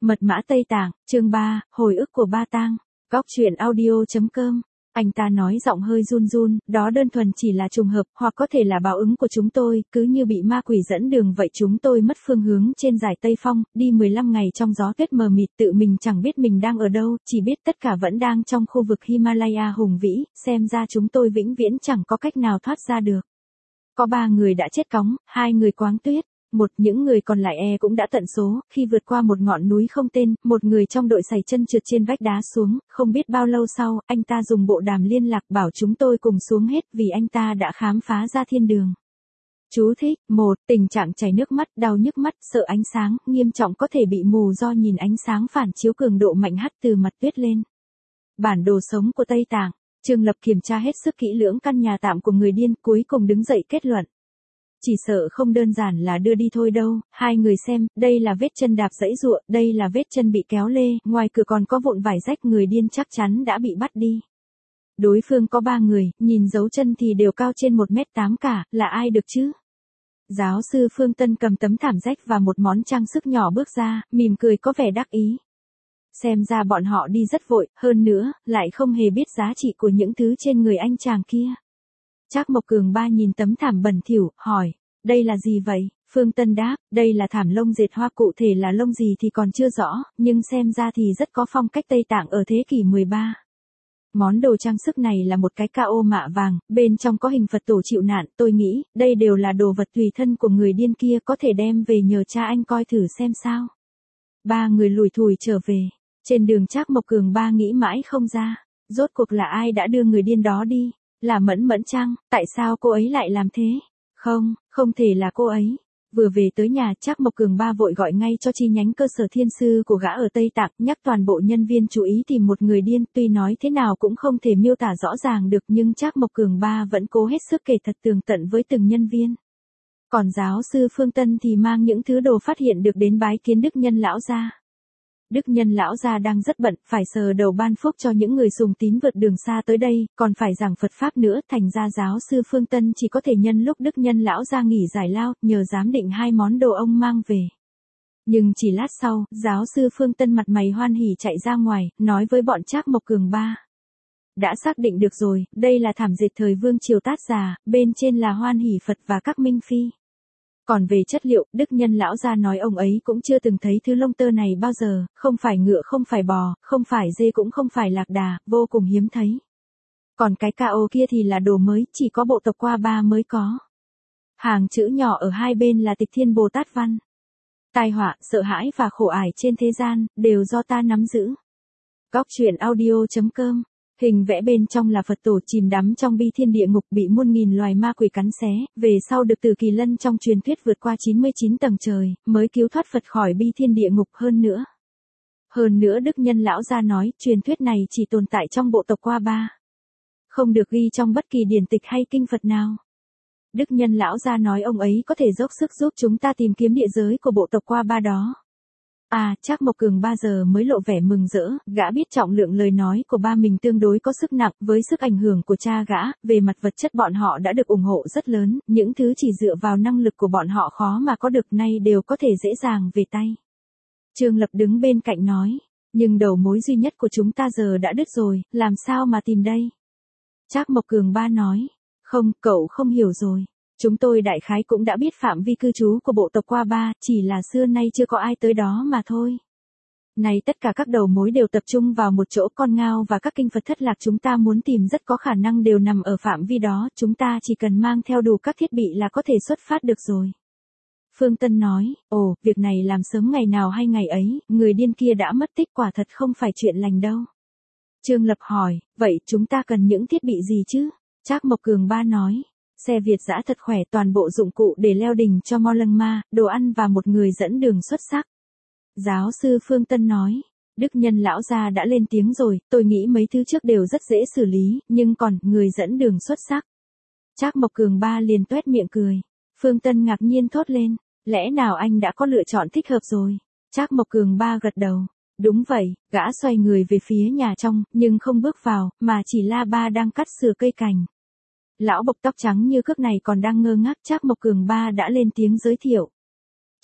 Mật mã Tây Tạng, chương 3, hồi ức của Ba Tang. Góc truyện audio.com. Anh ta nói giọng hơi run run, đó đơn thuần chỉ là trùng hợp, hoặc có thể là báo ứng của chúng tôi, cứ như bị ma quỷ dẫn đường vậy. Chúng tôi mất phương hướng trên dải Tây Phong, đi 15 ngày trong gió tuyết mờ mịt, tự mình chẳng biết mình đang ở đâu, chỉ biết tất cả vẫn đang trong khu vực Himalaya hùng vĩ, xem ra chúng tôi vĩnh viễn chẳng có cách nào thoát ra được. Có 3 người đã chết cóng, 2 người quáng tuyết. Những người còn lại cũng đã tận số, khi vượt qua một ngọn núi không tên, một người trong đội sải chân trượt trên vách đá xuống, không biết bao lâu sau, anh ta dùng bộ đàm liên lạc bảo chúng tôi cùng xuống hết vì anh ta đã khám phá ra thiên đường. Chú thích: 1. Tình trạng chảy nước mắt, đau nhức mắt, sợ ánh sáng, nghiêm trọng có thể bị mù do nhìn ánh sáng phản chiếu cường độ mạnh hắt từ mặt tuyết lên. Bản đồ sống của Tây Tạng. Trương Lập kiểm tra hết sức kỹ lưỡng căn nhà tạm của người điên, cuối cùng đứng dậy kết luận. Chỉ sợ không đơn giản là đưa đi thôi đâu, 2 người xem, đây là vết chân đạp giãy giụa, đây là vết chân bị kéo lê, ngoài cửa còn có vụn vải rách, người điên chắc chắn đã bị bắt đi. Đối phương có 3 người, nhìn dấu chân thì đều cao trên 1m8 cả, là ai được chứ? Giáo sư Phương Tân cầm tấm thảm rách và một món trang sức nhỏ bước ra, mỉm cười có vẻ đắc ý. Xem ra bọn họ đi rất vội, hơn nữa, lại không hề biết giá trị của những thứ trên người anh chàng kia. Trác Mộc Cường Ba nhìn tấm thảm bẩn thỉu, hỏi, đây là gì vậy? Phương Tân đáp, đây là thảm lông dệt hoa, cụ thể là lông gì thì còn chưa rõ, nhưng xem ra thì rất có phong cách Tây Tạng ở thế kỷ 13. Món đồ trang sức này là một cái cao mạ vàng, bên trong có hình Phật tổ chịu nạn, tôi nghĩ, đây đều là đồ vật tùy thân của người điên kia, có thể đem về nhờ cha anh coi thử xem sao. 3 người lủi thủi trở về. Trên đường Trác Mộc Cường Ba nghĩ mãi không ra, rốt cuộc là ai đã đưa người điên đó đi? Là Mẫn Mẫn chăng? Tại sao cô ấy lại làm thế? Không thể là cô ấy. Vừa về tới nhà, Trác Mộc Cường Ba vội gọi ngay cho chi nhánh cơ sở thiên sư của gã ở Tây Tạng, nhắc toàn bộ nhân viên chú ý tìm một người điên, tuy nói thế nào cũng không thể miêu tả rõ ràng được, nhưng Trác Mộc Cường Ba vẫn cố hết sức kể thật tường tận với từng nhân viên. Còn giáo sư Phương Tân thì mang những thứ đồ phát hiện được đến bái kiến Đức Nhân lão gia. Đức Nhân lão gia đang rất bận, phải sờ đầu ban phúc cho những người sùng tín vượt đường xa tới đây, còn phải giảng Phật pháp nữa, thành ra giáo sư Phương Tân chỉ có thể nhân lúc Đức Nhân lão gia nghỉ giải lao, nhờ giám định 2 món đồ ông mang về. Nhưng chỉ lát sau, giáo sư Phương Tân mặt mày hoan hỉ chạy ra ngoài, nói với bọn Trác Mộc Cường Ba. Đã xác định được rồi, đây là thảm dệt thời Vương Triều Tát Già, bên trên là Hoan Hỷ Phật và các minh phi. Còn về chất liệu, Đức Nhân lão gia nói ông ấy cũng chưa từng thấy thứ lông tơ này bao giờ, không phải ngựa, không phải bò, không phải dê, cũng không phải lạc đà, vô cùng hiếm thấy. Còn cái cao kia thì là đồ mới, chỉ có bộ tộc Qua Ba mới có. Hàng chữ nhỏ ở hai bên là Tịch Thiên Bồ Tát văn. Tai họa, sợ hãi và khổ ải trên thế gian, đều do ta nắm giữ. Góc truyện audio.com. Hình vẽ bên trong là Phật tổ chìm đắm trong bi thiên địa ngục, bị muôn nghìn loài ma quỷ cắn xé, về sau được Từ Kỳ Lân trong truyền thuyết vượt qua 99 tầng trời, mới cứu thoát Phật khỏi bi thiên địa ngục. Hơn nữa Đức Nhân lão gia nói, truyền thuyết này chỉ tồn tại trong bộ tộc Qua Ba, không được ghi trong bất kỳ điển tịch hay kinh Phật nào. Đức Nhân lão gia nói ông ấy có thể dốc sức giúp chúng ta tìm kiếm địa giới của bộ tộc Qua Ba đó. Trác Mộc Cường Ba giờ mới lộ vẻ mừng rỡ, gã biết trọng lượng lời nói của ba mình tương đối có sức nặng, với sức ảnh hưởng của cha gã, về mặt vật chất bọn họ đã được ủng hộ rất lớn, những thứ chỉ dựa vào năng lực của bọn họ khó mà có được nay đều có thể dễ dàng về tay. Trương Lập đứng bên cạnh nói, nhưng đầu mối duy nhất của chúng ta giờ đã đứt rồi, làm sao mà tìm đây? Trác Mộc Cường Ba nói, không, cậu không hiểu rồi. Chúng tôi đại khái cũng đã biết phạm vi cư trú của bộ tộc Qua Ba, chỉ là xưa nay chưa có ai tới đó mà thôi. Này tất cả các đầu mối đều tập trung vào một chỗ, con ngao và các kinh Phật thất lạc chúng ta muốn tìm rất có khả năng đều nằm ở phạm vi đó, chúng ta chỉ cần mang theo đủ các thiết bị là có thể xuất phát được rồi. Phương Tân nói, việc này làm sớm ngày nào hay ngày ấy, người điên kia đã mất tích, quả thật không phải chuyện lành đâu. Trương Lập hỏi, vậy chúng ta cần những thiết bị gì chứ? Trác Mộc Cường Ba nói, xe Việt dã thật khỏe, toàn bộ dụng cụ để leo đỉnh cho Mo Lăng Ma, đồ ăn và một người dẫn đường xuất sắc. Giáo sư Phương Tân nói, Đức Nhân lão gia đã lên tiếng rồi, tôi nghĩ mấy thứ trước đều rất dễ xử lý, nhưng còn người dẫn đường xuất sắc. Trác Mộc Cường Ba liền toét miệng cười. Phương Tân ngạc nhiên thốt lên, lẽ nào anh đã có lựa chọn thích hợp rồi? Trác Mộc Cường Ba gật đầu. Đúng vậy, gã xoay người về phía nhà trong, nhưng không bước vào, mà chỉ La Ba đang cắt sửa cây cành. Lão bộc tóc trắng như cước này còn đang ngơ ngác, Trác Mộc Cường Ba đã lên tiếng giới thiệu.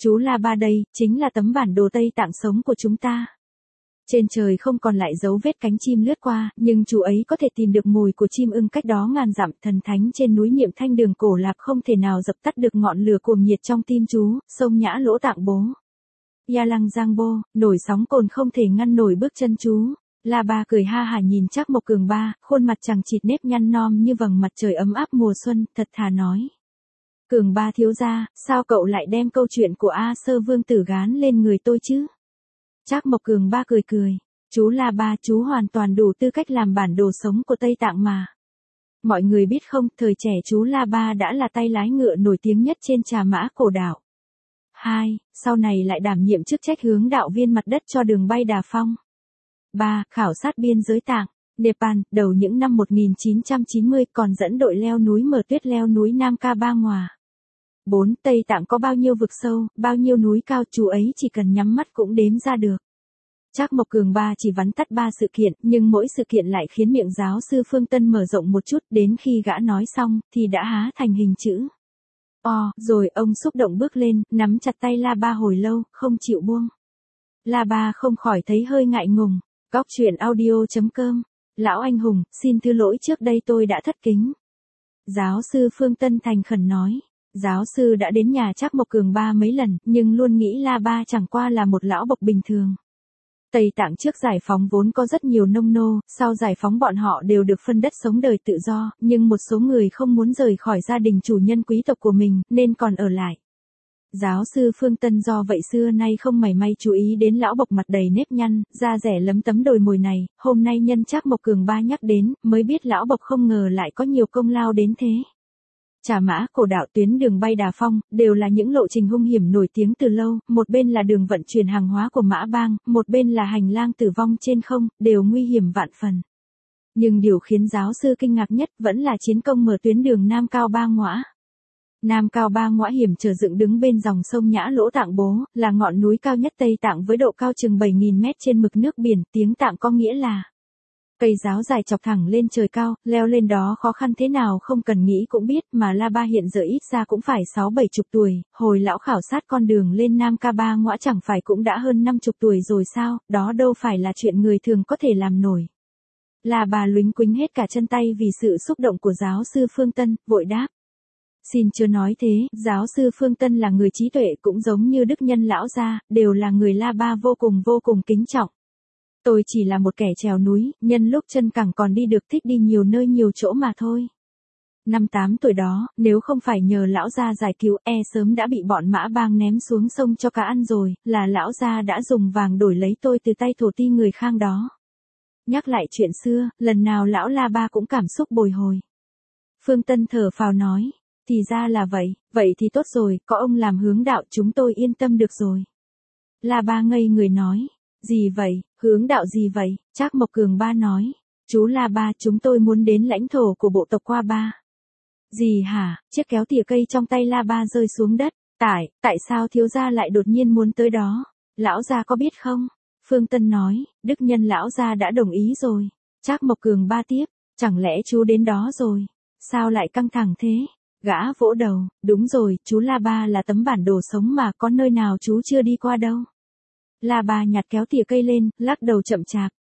Chú La Ba đây, chính là tấm bản đồ Tây Tạng sống của chúng ta. Trên trời không còn lại dấu vết cánh chim lướt qua, nhưng chú ấy có thể tìm được mùi của chim ưng cách đó ngàn dặm. Thần thánh trên núi Niệm Thanh Đường Cổ Lạp không thể nào dập tắt được ngọn lửa cuồng nhiệt trong tim chú, sông Nhã Lỗ Tạng Bố. Ya Lăng Giang Bô, nổi sóng cồn không thể ngăn nổi bước chân chú. La Ba cười ha hả nhìn Trác Mộc Cường Ba, khuôn mặt chằng chịt nếp nhăn nhom như vầng mặt trời ấm áp mùa xuân, thật thà nói. Cường Ba thiếu gia, sao cậu lại đem câu chuyện của A Sơ Vương Tử gán lên người tôi chứ? Trác Mộc Cường Ba cười cười. Chú La Ba, chú hoàn toàn đủ tư cách làm bản đồ sống của Tây Tạng mà. Mọi người biết không, thời trẻ chú La Ba đã là tay lái ngựa nổi tiếng nhất trên Trà Mã Cổ Đảo. 2. Sau này lại đảm nhiệm chức trách hướng đạo viên mặt đất cho đường bay Đà Phong. 3. Khảo sát biên giới Tạng, Nepal, đầu những năm 1990 còn dẫn đội leo núi Mở Tuyết leo núi Nam Ca Ba Ngòa. 4. Tây Tạng có bao nhiêu vực sâu, bao nhiêu núi cao, chú ấy chỉ cần nhắm mắt cũng đếm ra được. Trác Mộc Cường Ba chỉ vắn tắt 3 sự kiện, nhưng mỗi sự kiện lại khiến miệng giáo sư Phương Tân mở rộng một chút, đến khi gã nói xong, thì đã há thành hình chữ O, rồi ông xúc động bước lên, nắm chặt tay La Ba hồi lâu, không chịu buông. La Ba không khỏi thấy hơi ngại ngùng. Góc truyện audio.com. Lão anh hùng, xin thứ lỗi trước đây tôi đã thất kính. Giáo sư Phương Tân thành khẩn nói. Giáo sư đã đến nhà Trác Mộc Cường Ba mấy lần, nhưng luôn nghĩ La Ba chẳng qua là một lão bộc bình thường. Tây Tạng trước giải phóng vốn có rất nhiều nông nô, sau giải phóng bọn họ đều được phân đất sống đời tự do, nhưng một số người không muốn rời khỏi gia đình chủ nhân quý tộc của mình, nên còn ở lại. Giáo sư Phương Tân do vậy xưa nay không mảy may chú ý đến lão bộc mặt đầy nếp nhăn, da rẻ lấm tấm đồi mồi này, hôm nay nhân Trác Mộc Cường Ba nhắc đến, mới biết lão bộc không ngờ lại có nhiều công lao đến thế. Trà Mã Cổ Đảo, tuyến đường bay Đà Phong, đều là những lộ trình hung hiểm nổi tiếng từ lâu, một bên là đường vận chuyển hàng hóa của Mã Bang, một bên là hành lang tử vong trên không, đều nguy hiểm vạn phần. Nhưng điều khiến giáo sư kinh ngạc nhất vẫn là chiến công mở tuyến đường Nam Cao Ba Ngõa. Nam Cao Ba Ngõa hiểm trở dựng đứng bên dòng sông Nhã Lỗ Tạng Bố, là ngọn núi cao nhất Tây Tạng với độ cao chừng 7.000 mét trên mực nước biển, tiếng Tạng có nghĩa là cây giáo dài chọc thẳng lên trời cao, leo lên đó khó khăn thế nào không cần nghĩ cũng biết, mà La Ba hiện giờ ít ra cũng phải 60-70 tuổi, hồi lão khảo sát con đường lên Nam Ca Ba Ngõa chẳng phải cũng đã hơn 50 tuổi rồi sao, đó đâu phải là chuyện người thường có thể làm nổi. La Ba luính quính hết cả chân tay vì sự xúc động của giáo sư Phương Tân, vội đáp. Xin chớ nói thế, giáo sư Phương Tân là người trí tuệ cũng giống như đức nhân lão gia, đều là người La Ba vô cùng kính trọng. Tôi chỉ là một kẻ trèo núi, nhân lúc chân cẳng còn đi được thích đi nhiều nơi nhiều chỗ mà thôi. Năm 8 tuổi đó, nếu không phải nhờ lão gia giải cứu, sớm đã bị bọn Mã Bang ném xuống sông cho cá ăn rồi, là lão gia đã dùng vàng đổi lấy tôi từ tay thổ ti người Khang đó. Nhắc lại chuyện xưa, lần nào lão La Ba cũng cảm xúc bồi hồi. Phương Tân thở phào nói, thì ra là vậy thì tốt rồi, có ông làm hướng đạo chúng tôi yên tâm được rồi. La Ba ngây người nói, gì vậy, hướng đạo gì vậy? Trác Mộc Cường Ba nói, chú La Ba, chúng tôi muốn đến lãnh thổ của bộ tộc Qua Ba. Gì hả? Chiếc kéo tỉa cây trong tay La Ba rơi xuống đất. Tại sao thiếu gia lại đột nhiên muốn tới đó? Lão gia có biết không? Phương Tân nói, đức nhân lão gia đã đồng ý rồi. Trác Mộc Cường Ba tiếp, chẳng lẽ chú đến đó rồi? Sao lại căng thẳng thế? Gã vỗ đầu, đúng rồi, chú La Ba là tấm bản đồ sống mà, có nơi nào chú chưa đi qua đâu. La Ba nhặt kéo tỉa cây lên, lắc đầu chậm chạp.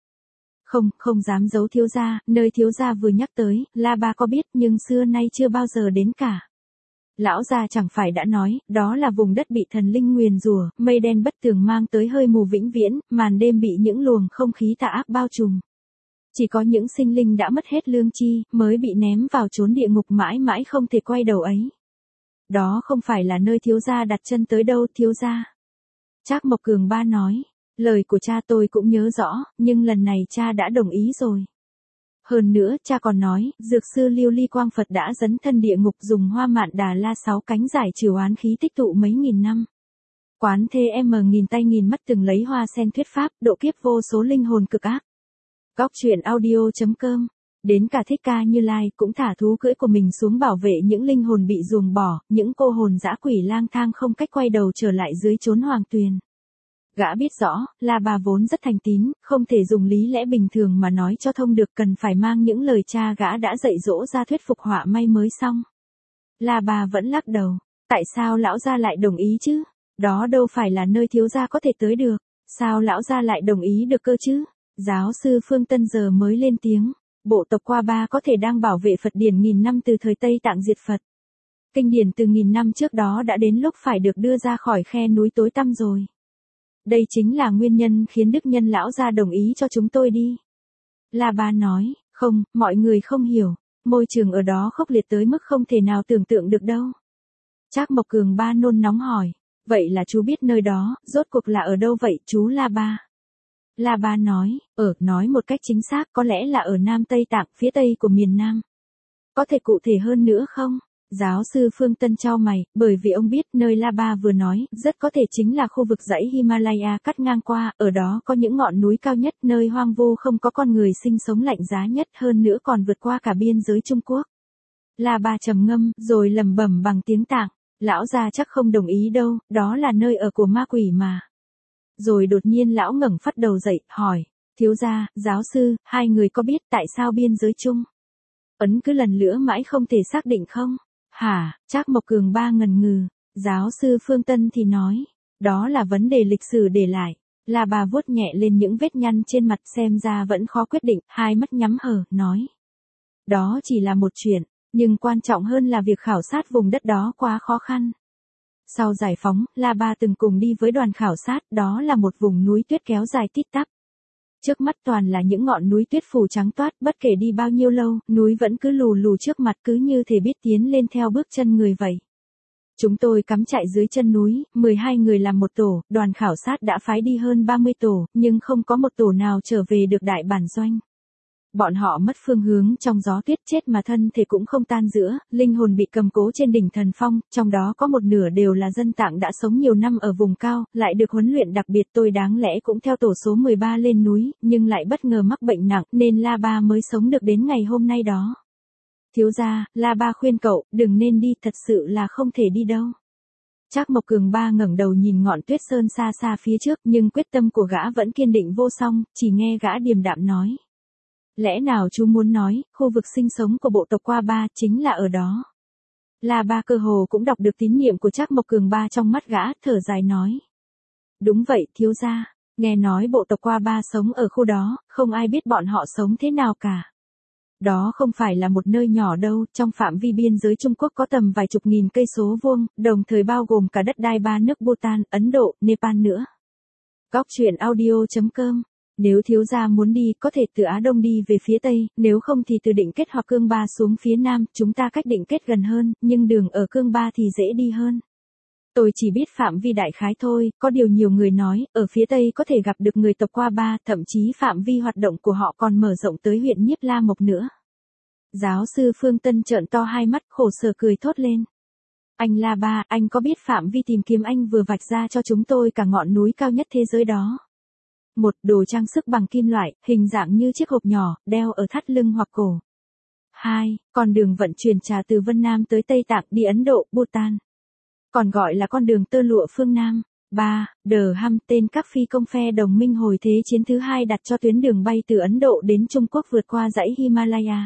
Không dám giấu thiếu gia, nơi thiếu gia vừa nhắc tới, La Ba có biết nhưng xưa nay chưa bao giờ đến cả. Lão gia chẳng phải đã nói, đó là vùng đất bị thần linh nguyền rủa, mây đen bất tường mang tới hơi mù vĩnh viễn, màn đêm bị những luồng không khí tà ác bao trùm. Chỉ có những sinh linh đã mất hết lương chi, mới bị ném vào chốn địa ngục mãi mãi không thể quay đầu ấy. Đó không phải là nơi thiếu gia đặt chân tới đâu, thiếu gia. Trác Mộc Cường Ba nói, lời của cha tôi cũng nhớ rõ, nhưng lần này cha đã đồng ý rồi. Hơn nữa, cha còn nói, dược sư Lưu Ly Quang Phật đã dấn thân địa ngục dùng hoa mạn Đà La 6 cánh giải trừ oán khí tích tụ mấy nghìn năm. Quán Thế nghìn tay nghìn mắt từng lấy hoa sen thuyết pháp, độ kiếp vô số linh hồn cực ác. Góc truyện audio.com. Đến cả Thích Ca Như Lai cũng thả thú cưỡi của mình xuống bảo vệ những linh hồn bị ruồng bỏ, những cô hồn dã quỷ lang thang không cách quay đầu trở lại dưới chốn hoàng tuyền. Gã biết rõ, La Ba vốn rất thành tín, không thể dùng lý lẽ bình thường mà nói cho thông được, cần phải mang những lời cha gã đã dạy dỗ ra thuyết phục họa may mới xong. La Ba vẫn lắc đầu, tại sao lão gia lại đồng ý chứ? Đó đâu phải là nơi thiếu gia có thể tới được. Sao lão gia lại đồng ý được cơ chứ? Giáo sư Phương Tân giờ mới lên tiếng. Bộ tộc Qua Ba có thể đang bảo vệ Phật điển nghìn năm từ thời Tây Tạng diệt Phật. Kinh điển từ nghìn năm trước đó đã đến lúc phải được đưa ra khỏi khe núi tối tăm rồi. Đây chính là nguyên nhân khiến Đức Nhân lão gia đồng ý cho chúng tôi đi. La Ba nói, không, mọi người không hiểu. Môi trường ở đó khốc liệt tới mức không thể nào tưởng tượng được đâu. Trác Mộc Cường Ba nôn nóng hỏi, vậy là chú biết nơi đó, rốt cuộc là ở đâu vậy chú La Ba? La Ba nói, nói một cách chính xác có lẽ là ở Nam Tây Tạng, phía tây của miền Nam. Có thể cụ thể hơn nữa không? Giáo sư Phương Tân chau mày, bởi vì ông biết nơi La Ba vừa nói, rất có thể chính là khu vực dãy Himalaya cắt ngang qua, ở đó có những ngọn núi cao nhất, nơi hoang vu không có con người sinh sống lạnh giá nhất, hơn nữa còn vượt qua cả biên giới Trung Quốc. La Ba trầm ngâm, rồi lẩm bẩm bằng tiếng Tạng, lão gia chắc không đồng ý đâu, đó là nơi ở của ma quỷ mà. Rồi đột nhiên lão ngẩng phát đầu dậy, hỏi, thiếu gia, giáo sư, hai người có biết tại sao biên giới chung Ấn cứ lần lữa mãi không thể xác định không? Hả? Trác Mộc Cường Ba ngần ngừ. Giáo sư Phương Tân thì nói, đó là vấn đề lịch sử để lại. La Ba vuốt nhẹ lên những vết nhăn trên mặt, xem ra vẫn khó quyết định, hai mắt nhắm hờ, nói. Đó chỉ là một chuyện, nhưng quan trọng hơn là việc khảo sát vùng đất đó quá khó khăn. Sau giải phóng, La Ba từng cùng đi với đoàn khảo sát, đó là một vùng núi tuyết kéo dài tít tắp. Trước mắt toàn là những ngọn núi tuyết phủ trắng toát, bất kể đi bao nhiêu lâu, núi vẫn cứ lù lù trước mặt, cứ như thể biết tiến lên theo bước chân người vậy. Chúng tôi cắm trại dưới chân núi, 12 người làm một tổ, đoàn khảo sát đã phái đi hơn 30 tổ, nhưng không có một tổ nào trở về được đại bản doanh. Bọn họ mất phương hướng trong gió tuyết, chết mà thân thể cũng không tan rữa, linh hồn bị cầm cố trên đỉnh thần phong, trong đó có một nửa đều là dân Tạng đã sống nhiều năm ở vùng cao, lại được huấn luyện đặc biệt. Tôi đáng lẽ cũng theo tổ số 13 lên núi, nhưng lại bất ngờ mắc bệnh nặng, nên La Ba mới sống được đến ngày hôm nay đó. Thiếu gia, La Ba khuyên cậu, đừng nên đi, thật sự là không thể đi đâu. Trác Mộc Cường Ba ngẩng đầu nhìn ngọn tuyết sơn xa xa phía trước, nhưng quyết tâm của gã vẫn kiên định vô song, chỉ nghe gã điềm đạm nói. Lẽ nào chú muốn nói, khu vực sinh sống của bộ tộc Qua Ba chính là ở đó? La Ba cơ hồ cũng đọc được tín nhiệm của Trác Mộc Cường Ba trong mắt gã, thở dài nói. Đúng vậy, thiếu gia, nghe nói bộ tộc Qua Ba sống ở khu đó, không ai biết bọn họ sống thế nào cả. Đó không phải là một nơi nhỏ đâu, trong phạm vi biên giới Trung Quốc có tầm vài chục nghìn cây số vuông, đồng thời bao gồm cả đất đai ba nước Bhutan, Ấn Độ, Nepal nữa. Góc truyện audio.com. Nếu thiếu gia muốn đi, có thể từ Á Đông đi về phía Tây, nếu không thì từ Định Kết hoặc Cương Ba xuống phía Nam, chúng ta cách Định Kết gần hơn, nhưng đường ở Cương Ba thì dễ đi hơn. Tôi chỉ biết phạm vi đại khái thôi, có điều nhiều người nói, ở phía Tây có thể gặp được người tộc Qua Ba, thậm chí phạm vi hoạt động của họ còn mở rộng tới huyện Nhiếp La Mộc nữa. Giáo sư Phương Tân trợn to hai mắt, khổ sở cười thốt lên. Anh La Ba, anh có biết phạm vi tìm kiếm anh vừa vạch ra cho chúng tôi cả ngọn núi cao nhất thế giới đó? Một, đồ trang sức bằng kim loại, hình dạng như chiếc hộp nhỏ, đeo ở thắt lưng hoặc cổ. 2. Con đường vận chuyển trà từ Vân Nam tới Tây Tạng đi Ấn Độ, Bhutan. Còn gọi là con đường tơ lụa phương Nam. 3. The Ham, tên các phi công phe đồng minh hồi Thế chiến thứ hai đặt cho tuyến đường bay từ Ấn Độ đến Trung Quốc vượt qua dãy Himalaya.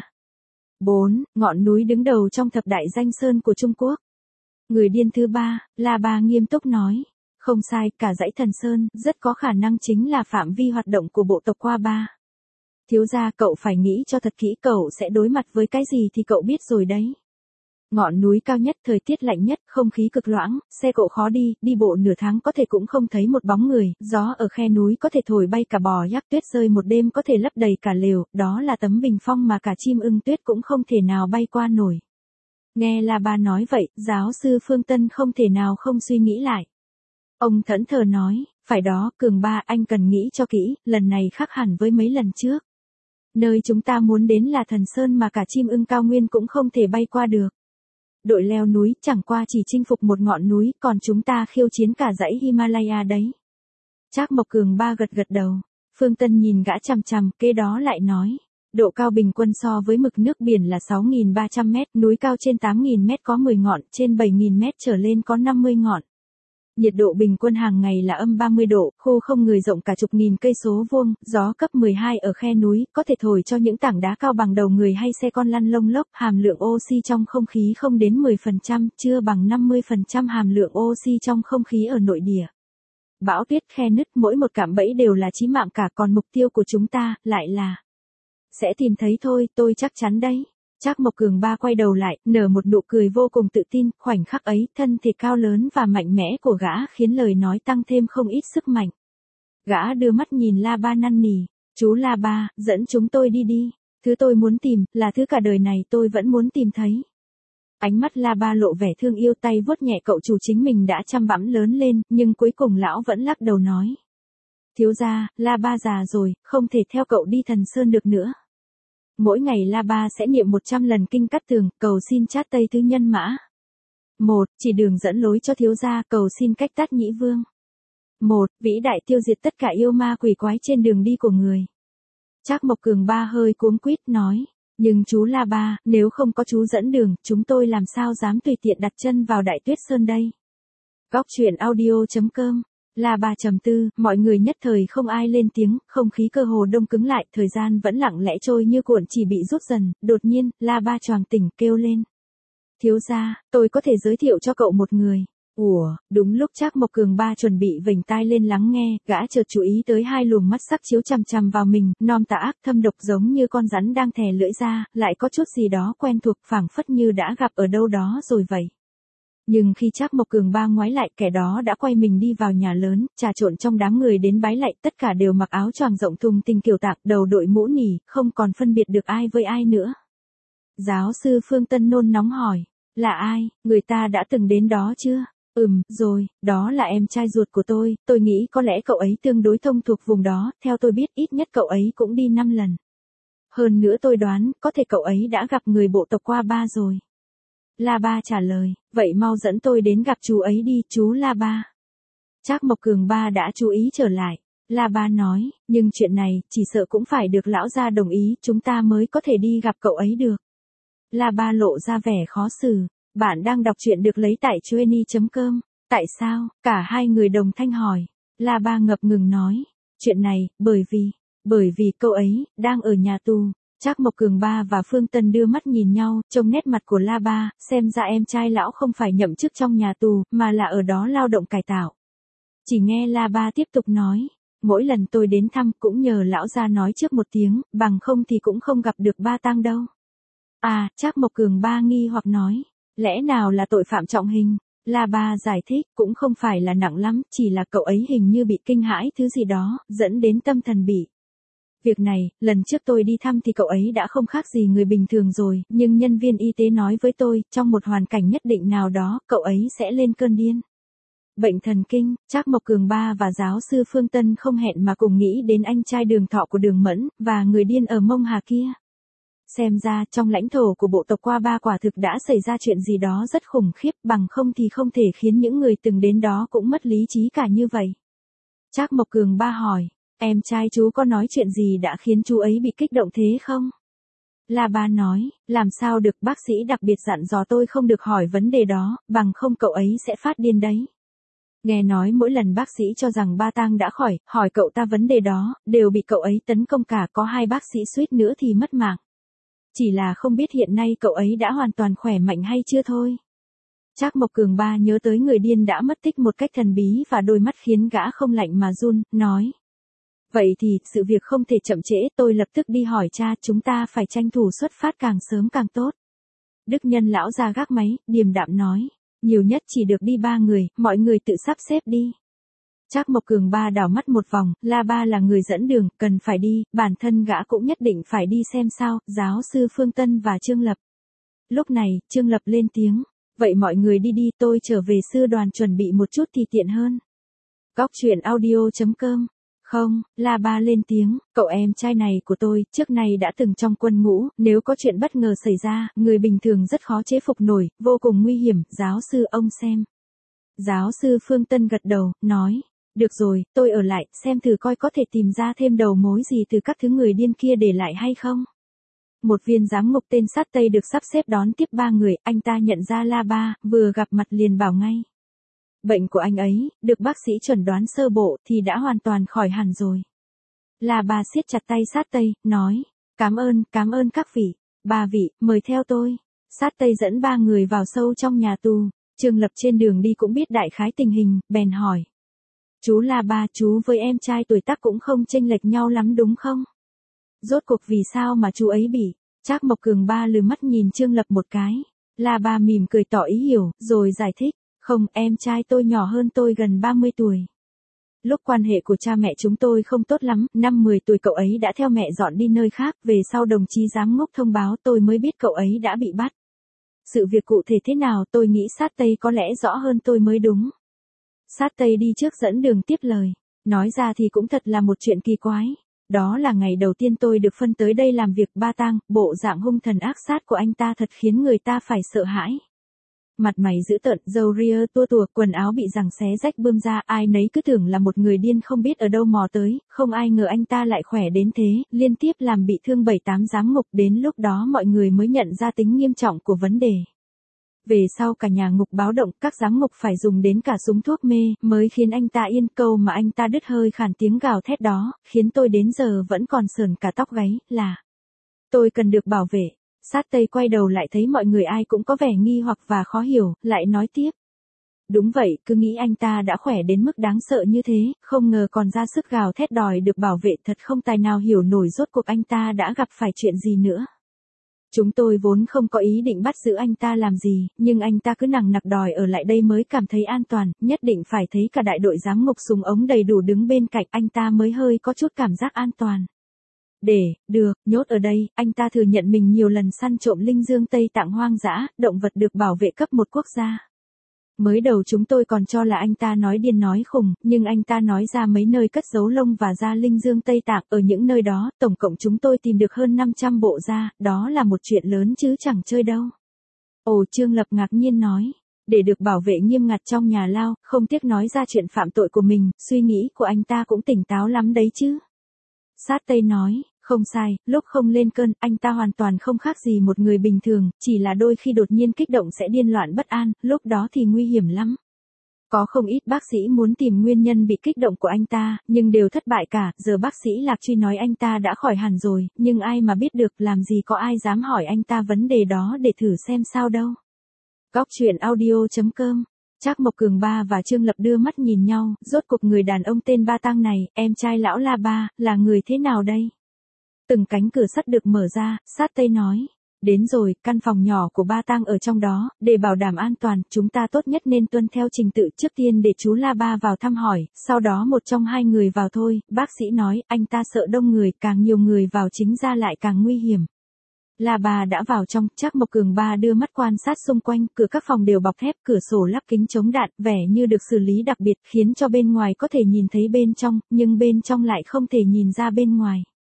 4. Ngọn núi đứng đầu trong thập đại danh sơn của Trung Quốc. Người điên thứ ba, La Ba nghiêm túc nói. Không sai, cả dãy Thần Sơn, rất có khả năng chính là phạm vi hoạt động của bộ tộc Qua Ba. Thiếu gia, cậu phải nghĩ cho thật kỹ, cậu sẽ đối mặt với cái gì thì cậu biết rồi đấy. Ngọn núi cao nhất, thời tiết lạnh nhất, không khí cực loãng, xe cộ khó đi, đi bộ nửa tháng có thể cũng không thấy một bóng người, gió ở khe núi có thể thổi bay cả bò yak, tuyết rơi một đêm có thể lấp đầy cả lều, đó là tấm bình phong mà cả chim ưng tuyết cũng không thể nào bay qua nổi. Nghe La Ba nói vậy, giáo sư Phương Tân không thể nào không suy nghĩ lại. Ông thẫn thờ nói, phải đó, Cường Ba, anh cần nghĩ cho kỹ, lần này khác hẳn với mấy lần trước. Nơi chúng ta muốn đến là Thần Sơn mà cả chim ưng cao nguyên cũng không thể bay qua được. Đội leo núi chẳng qua chỉ chinh phục một ngọn núi, còn chúng ta khiêu chiến cả dãy Himalaya đấy. Trác Mộc Cường Ba gật gật đầu. Phương Tân nhìn gã chằm chằm, kế đó lại nói. Độ cao bình quân so với mực nước biển là 6.300 mét, núi cao trên 8.000 mét có 10 ngọn, trên 7.000 mét trở lên có 50 ngọn. Nhiệt độ bình quân hàng ngày là âm 30 độ, khu không người rộng cả chục nghìn cây số vuông, gió cấp 12 ở khe núi, có thể thổi cho những tảng đá cao bằng đầu người hay xe con lăn lông lốc, hàm lượng oxy trong không khí không đến 10%, chưa bằng 50% hàm lượng oxy trong không khí ở nội địa. Bão tuyết khe nứt, mỗi một cạm bẫy đều là chí mạng cả, còn mục tiêu của chúng ta, lại là... Sẽ tìm thấy thôi, tôi chắc chắn đấy. Trác Mộc Cường Ba quay đầu lại, nở một nụ cười vô cùng tự tin, khoảnh khắc ấy, thân thể cao lớn và mạnh mẽ của gã khiến lời nói tăng thêm không ít sức mạnh. Gã đưa mắt nhìn La Ba năn nỉ, chú La Ba, dẫn chúng tôi đi đi, thứ tôi muốn tìm, là thứ cả đời này tôi vẫn muốn tìm thấy. Ánh mắt La Ba lộ vẻ thương yêu, tay vuốt nhẹ cậu chủ chính mình đã chăm bẵm lớn lên, nhưng cuối cùng lão vẫn lắc đầu nói. Thiếu gia, La Ba già rồi, không thể theo cậu đi Thần Sơn được nữa. Mỗi ngày La Ba sẽ niệm 100 lần kinh cát tường, cầu xin chát tây thứ nhân mã. 1. Chỉ đường dẫn lối cho thiếu gia, cầu xin cách tát nhĩ vương. 1. Vĩ đại tiêu diệt tất cả yêu ma quỷ quái trên đường đi của người. Trác Mộc Cường Ba hơi cuống quýt nói. Nhưng chú La Ba, nếu không có chú dẫn đường, chúng tôi làm sao dám tùy tiện đặt chân vào Đại Tuyết Sơn đây. Góc truyện audio.com. La Ba trầm tư, mọi người nhất thời không ai lên tiếng, không khí cơ hồ đông cứng lại, thời gian vẫn lặng lẽ trôi như cuộn chỉ bị rút dần, đột nhiên, La Ba choàng tỉnh, kêu lên. Thiếu gia, tôi có thể giới thiệu cho cậu một người. Ủa, đúng lúc Trác Mộc Cường Ba chuẩn bị vểnh tai lên lắng nghe, gã chợt chú ý tới hai luồng mắt sắc chiếu chằm chằm vào mình, non tà ác thâm độc giống như con rắn đang thè lưỡi ra, lại có chút gì đó quen thuộc, phảng phất như đã gặp ở đâu đó rồi vậy. Nhưng khi Trác Mộc Cường Ba ngoái lại, kẻ đó đã quay mình đi vào nhà lớn, trà trộn trong đám người đến bái lạy, tất cả đều mặc áo choàng rộng thùng thình kiểu tạng, đầu đội mũ nỉ, không còn phân biệt được ai với ai nữa. Giáo sư Phương Tân nôn nóng hỏi, là ai, người ta đã từng đến đó chưa? Rồi, đó là em trai ruột của tôi nghĩ có lẽ cậu ấy tương đối thông thuộc vùng đó, theo tôi biết ít nhất cậu ấy cũng đi 5 lần. Hơn nữa tôi đoán, có thể cậu ấy đã gặp người bộ tộc qua ba rồi. La Ba trả lời, vậy mau dẫn tôi đến gặp chú ấy đi, chú La Ba. Trác Mộc Cường Ba đã chú ý trở lại. La Ba nói, nhưng chuyện này, chỉ sợ cũng phải được lão gia đồng ý, chúng ta mới có thể đi gặp cậu ấy được. La Ba lộ ra vẻ khó xử. Bạn đang đọc truyện được lấy tại chueny.com. Tại sao? Cả hai người đồng thanh hỏi. La Ba ngập ngừng nói. Chuyện này, bởi vì cậu ấy, đang ở nhà tù. Trác Mộc Cường Ba và Phương Tân đưa mắt nhìn nhau, trông nét mặt của La Ba, xem ra em trai lão không phải nhậm chức trong nhà tù, mà là ở đó lao động cải tạo. Chỉ nghe La Ba tiếp tục nói. Mỗi lần tôi đến thăm cũng nhờ lão gia nói trước một tiếng, bằng không thì cũng không gặp được Ba Tang đâu. À, Trác Mộc Cường Ba nghi hoặc nói. Lẽ nào là tội phạm trọng hình? La Ba giải thích, cũng không phải là nặng lắm, chỉ là cậu ấy hình như bị kinh hãi thứ gì đó, dẫn đến tâm thần bị. Việc này, lần trước tôi đi thăm thì cậu ấy đã không khác gì người bình thường rồi, nhưng nhân viên y tế nói với tôi, trong một hoàn cảnh nhất định nào đó, cậu ấy sẽ lên cơn điên. Bệnh thần kinh, Trác Mộc Cường Ba và giáo sư Phương Tân không hẹn mà cùng nghĩ đến anh trai Đường Thọ của Đường Mẫn, và người điên ở Mông Hà kia. Xem ra, trong lãnh thổ của bộ tộc qua ba quả thực đã xảy ra chuyện gì đó rất khủng khiếp, bằng không thì không thể khiến những người từng đến đó cũng mất lý trí cả như vậy. Trác Mộc Cường Ba hỏi, em trai chú có nói chuyện gì đã khiến chú ấy bị kích động thế không? La Ba nói, làm sao được, bác sĩ đặc biệt dặn dò tôi không được hỏi vấn đề đó, bằng không cậu ấy sẽ phát điên đấy. Nghe nói mỗi lần bác sĩ cho rằng Ba Tang đã khỏi, hỏi cậu ta vấn đề đó, đều bị cậu ấy tấn công cả, có 2 bác sĩ suýt nữa thì mất mạng. Chỉ là không biết hiện nay cậu ấy đã hoàn toàn khỏe mạnh hay chưa thôi. Trác Mộc Cường Ba nhớ tới người điên đã mất tích một cách thần bí và đôi mắt khiến gã không lạnh mà run, nói. Vậy thì, sự việc không thể chậm trễ, tôi lập tức đi hỏi cha, chúng ta phải tranh thủ xuất phát càng sớm càng tốt. Đức Nhân lão ra gác máy, điềm đạm nói. Nhiều nhất chỉ được đi 3 người, mọi người tự sắp xếp đi. Trác Mộc Cường Ba đảo mắt một vòng, La Ba là người dẫn đường, cần phải đi, bản thân gã cũng nhất định phải đi xem sao, giáo sư Phương Tân và Trương Lập. Lúc này, Trương Lập lên tiếng, vậy mọi người đi đi, tôi trở về sư đoàn chuẩn bị một chút thì tiện hơn. Góc truyện audio.com. Không, La Ba lên tiếng, cậu em trai này của tôi, trước nay đã từng trong quân ngũ, nếu có chuyện bất ngờ xảy ra, người bình thường rất khó chế phục nổi, vô cùng nguy hiểm, giáo sư ông xem. Giáo sư Phương Tân gật đầu, nói. Được rồi, tôi ở lại, xem thử coi có thể tìm ra thêm đầu mối gì từ các thứ người điên kia để lại hay không. Một viên giám ngục tên Sát Tây được sắp xếp đón tiếp 3 người, anh ta nhận ra La Ba, vừa gặp mặt liền bảo ngay. Bệnh của anh ấy, được bác sĩ chuẩn đoán sơ bộ thì đã hoàn toàn khỏi hẳn rồi. La Ba siết chặt tay Sát Tây, nói, cảm ơn các vị. Ba vị, mời theo tôi. Sát Tây dẫn ba người vào sâu trong nhà tù. Trương Lập trên đường đi cũng biết đại khái tình hình, bèn hỏi. Chú La Ba, chú với em trai tuổi tác cũng không chênh lệch nhau lắm đúng không? Rốt cuộc vì sao mà chú ấy bị? Trác Mộc Cường ba lừ mắt nhìn Trương Lập một cái. La Ba mỉm cười tỏ ý hiểu, rồi giải thích. Không, em trai tôi nhỏ hơn tôi gần 30 tuổi. Lúc quan hệ của cha mẹ chúng tôi không tốt lắm, năm 10 tuổi cậu ấy đã theo mẹ dọn đi nơi khác, về sau đồng chí giám ngốc thông báo tôi mới biết cậu ấy đã bị bắt. Sự việc cụ thể thế nào tôi nghĩ Sát Tây có lẽ rõ hơn tôi mới đúng. Sát Tây đi trước dẫn đường tiếp lời. Nói ra thì cũng thật là một chuyện kỳ quái. Đó là ngày đầu tiên tôi được phân tới đây làm việc Ba Tang, bộ dạng hung thần ác sát của anh ta thật khiến người ta phải sợ hãi. Mặt mày dữ tợn, râu ria tua tủa, quần áo bị giằng xé rách bươm ra, ai nấy cứ tưởng là một người điên không biết ở đâu mò tới, không ai ngờ anh ta lại khỏe đến thế, liên tiếp làm bị thương 7-8 giám ngục, đến lúc đó mọi người mới nhận ra tính nghiêm trọng của vấn đề. Về sau cả nhà ngục báo động, các giám ngục phải dùng đến cả súng thuốc mê, mới khiến anh ta yên. Câu mà anh ta đứt hơi khản tiếng gào thét đó, khiến tôi đến giờ vẫn còn sởn cả tóc gáy, là tôi cần được bảo vệ. Sát Tây quay đầu lại thấy mọi người ai cũng có vẻ nghi hoặc và khó hiểu, lại nói tiếp. Đúng vậy, cứ nghĩ anh ta đã khỏe đến mức đáng sợ như thế, không ngờ còn ra sức gào thét đòi được bảo vệ, thật không tài nào hiểu nổi rốt cuộc anh ta đã gặp phải chuyện gì nữa. Chúng tôi vốn không có ý định bắt giữ anh ta làm gì, nhưng anh ta cứ nằng nặc đòi ở lại đây mới cảm thấy an toàn, nhất định phải thấy cả đại đội giám ngục súng ống đầy đủ đứng bên cạnh anh ta mới hơi có chút cảm giác an toàn. Được, nhốt ở đây, anh ta thừa nhận mình nhiều lần săn trộm linh dương Tây Tạng hoang dã, động vật được bảo vệ cấp một quốc gia. Mới đầu chúng tôi còn cho là anh ta nói điên nói khùng, nhưng anh ta nói ra mấy nơi cất giấu lông và da linh dương Tây Tạng, ở những nơi đó, tổng cộng chúng tôi tìm được hơn 500 bộ da, đó là một chuyện lớn chứ chẳng chơi đâu. Ồ, Trương Lập ngạc nhiên nói, để được bảo vệ nghiêm ngặt trong nhà lao, không tiếc nói ra chuyện phạm tội của mình, suy nghĩ của anh ta cũng tỉnh táo lắm đấy chứ. Sát Tây nói, không sai, lúc không lên cơn, anh ta hoàn toàn không khác gì một người bình thường, chỉ là đôi khi đột nhiên kích động sẽ điên loạn bất an, lúc đó thì nguy hiểm lắm. Có không ít bác sĩ muốn tìm nguyên nhân bị kích động của anh ta, nhưng đều thất bại cả, giờ bác sĩ Lạc Truy nói anh ta đã khỏi hẳn rồi, nhưng ai mà biết được, làm gì có ai dám hỏi anh ta vấn đề đó để thử xem sao đâu. Góc truyện audio.com. Trác Mộc Cường ba và Trương Lập đưa mắt nhìn nhau, rốt cuộc người đàn ông tên Ba Tang này, em trai lão La Ba, là người thế nào đây? Từng cánh cửa sắt được mở ra, Sát Tây nói. Đến rồi, căn phòng nhỏ của Ba Tang ở trong đó, để bảo đảm an toàn, chúng ta tốt nhất nên tuân theo trình tự, trước tiên để chú La Ba vào thăm hỏi, sau đó một trong hai người vào thôi, bác sĩ nói, anh ta sợ đông người, càng nhiều người vào chính ra lại càng nguy hiểm. La Ba đã vào trong, Trác Mộc Cường ba đưa mắt quan sát xung quanh, cửa các phòng đều bọc thép, cửa sổ lắp kính chống đạn, vẻ như được xử lý đặc biệt, khiến cho bên ngoài có thể nhìn thấy bên trong, nhưng bên trong lại không thể nhìn ra bên ngoài.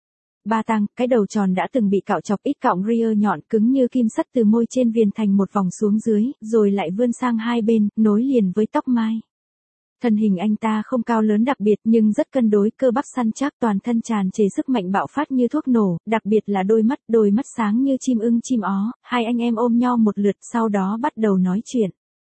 Ba Tang, cái đầu tròn đã từng bị cạo chọc, ít cọng ria nhọn cứng như kim sắt từ môi trên viền thành một vòng xuống dưới, rồi lại vươn sang hai bên, nối liền với tóc mai. Thân hình anh ta không cao lớn đặc biệt nhưng rất cân đối, cơ bắp săn chắc, toàn thân tràn trề sức mạnh bạo phát như thuốc nổ, đặc biệt là đôi mắt sáng như chim ưng chim ó. Hai anh em ôm nhau một lượt, sau đó bắt đầu nói chuyện.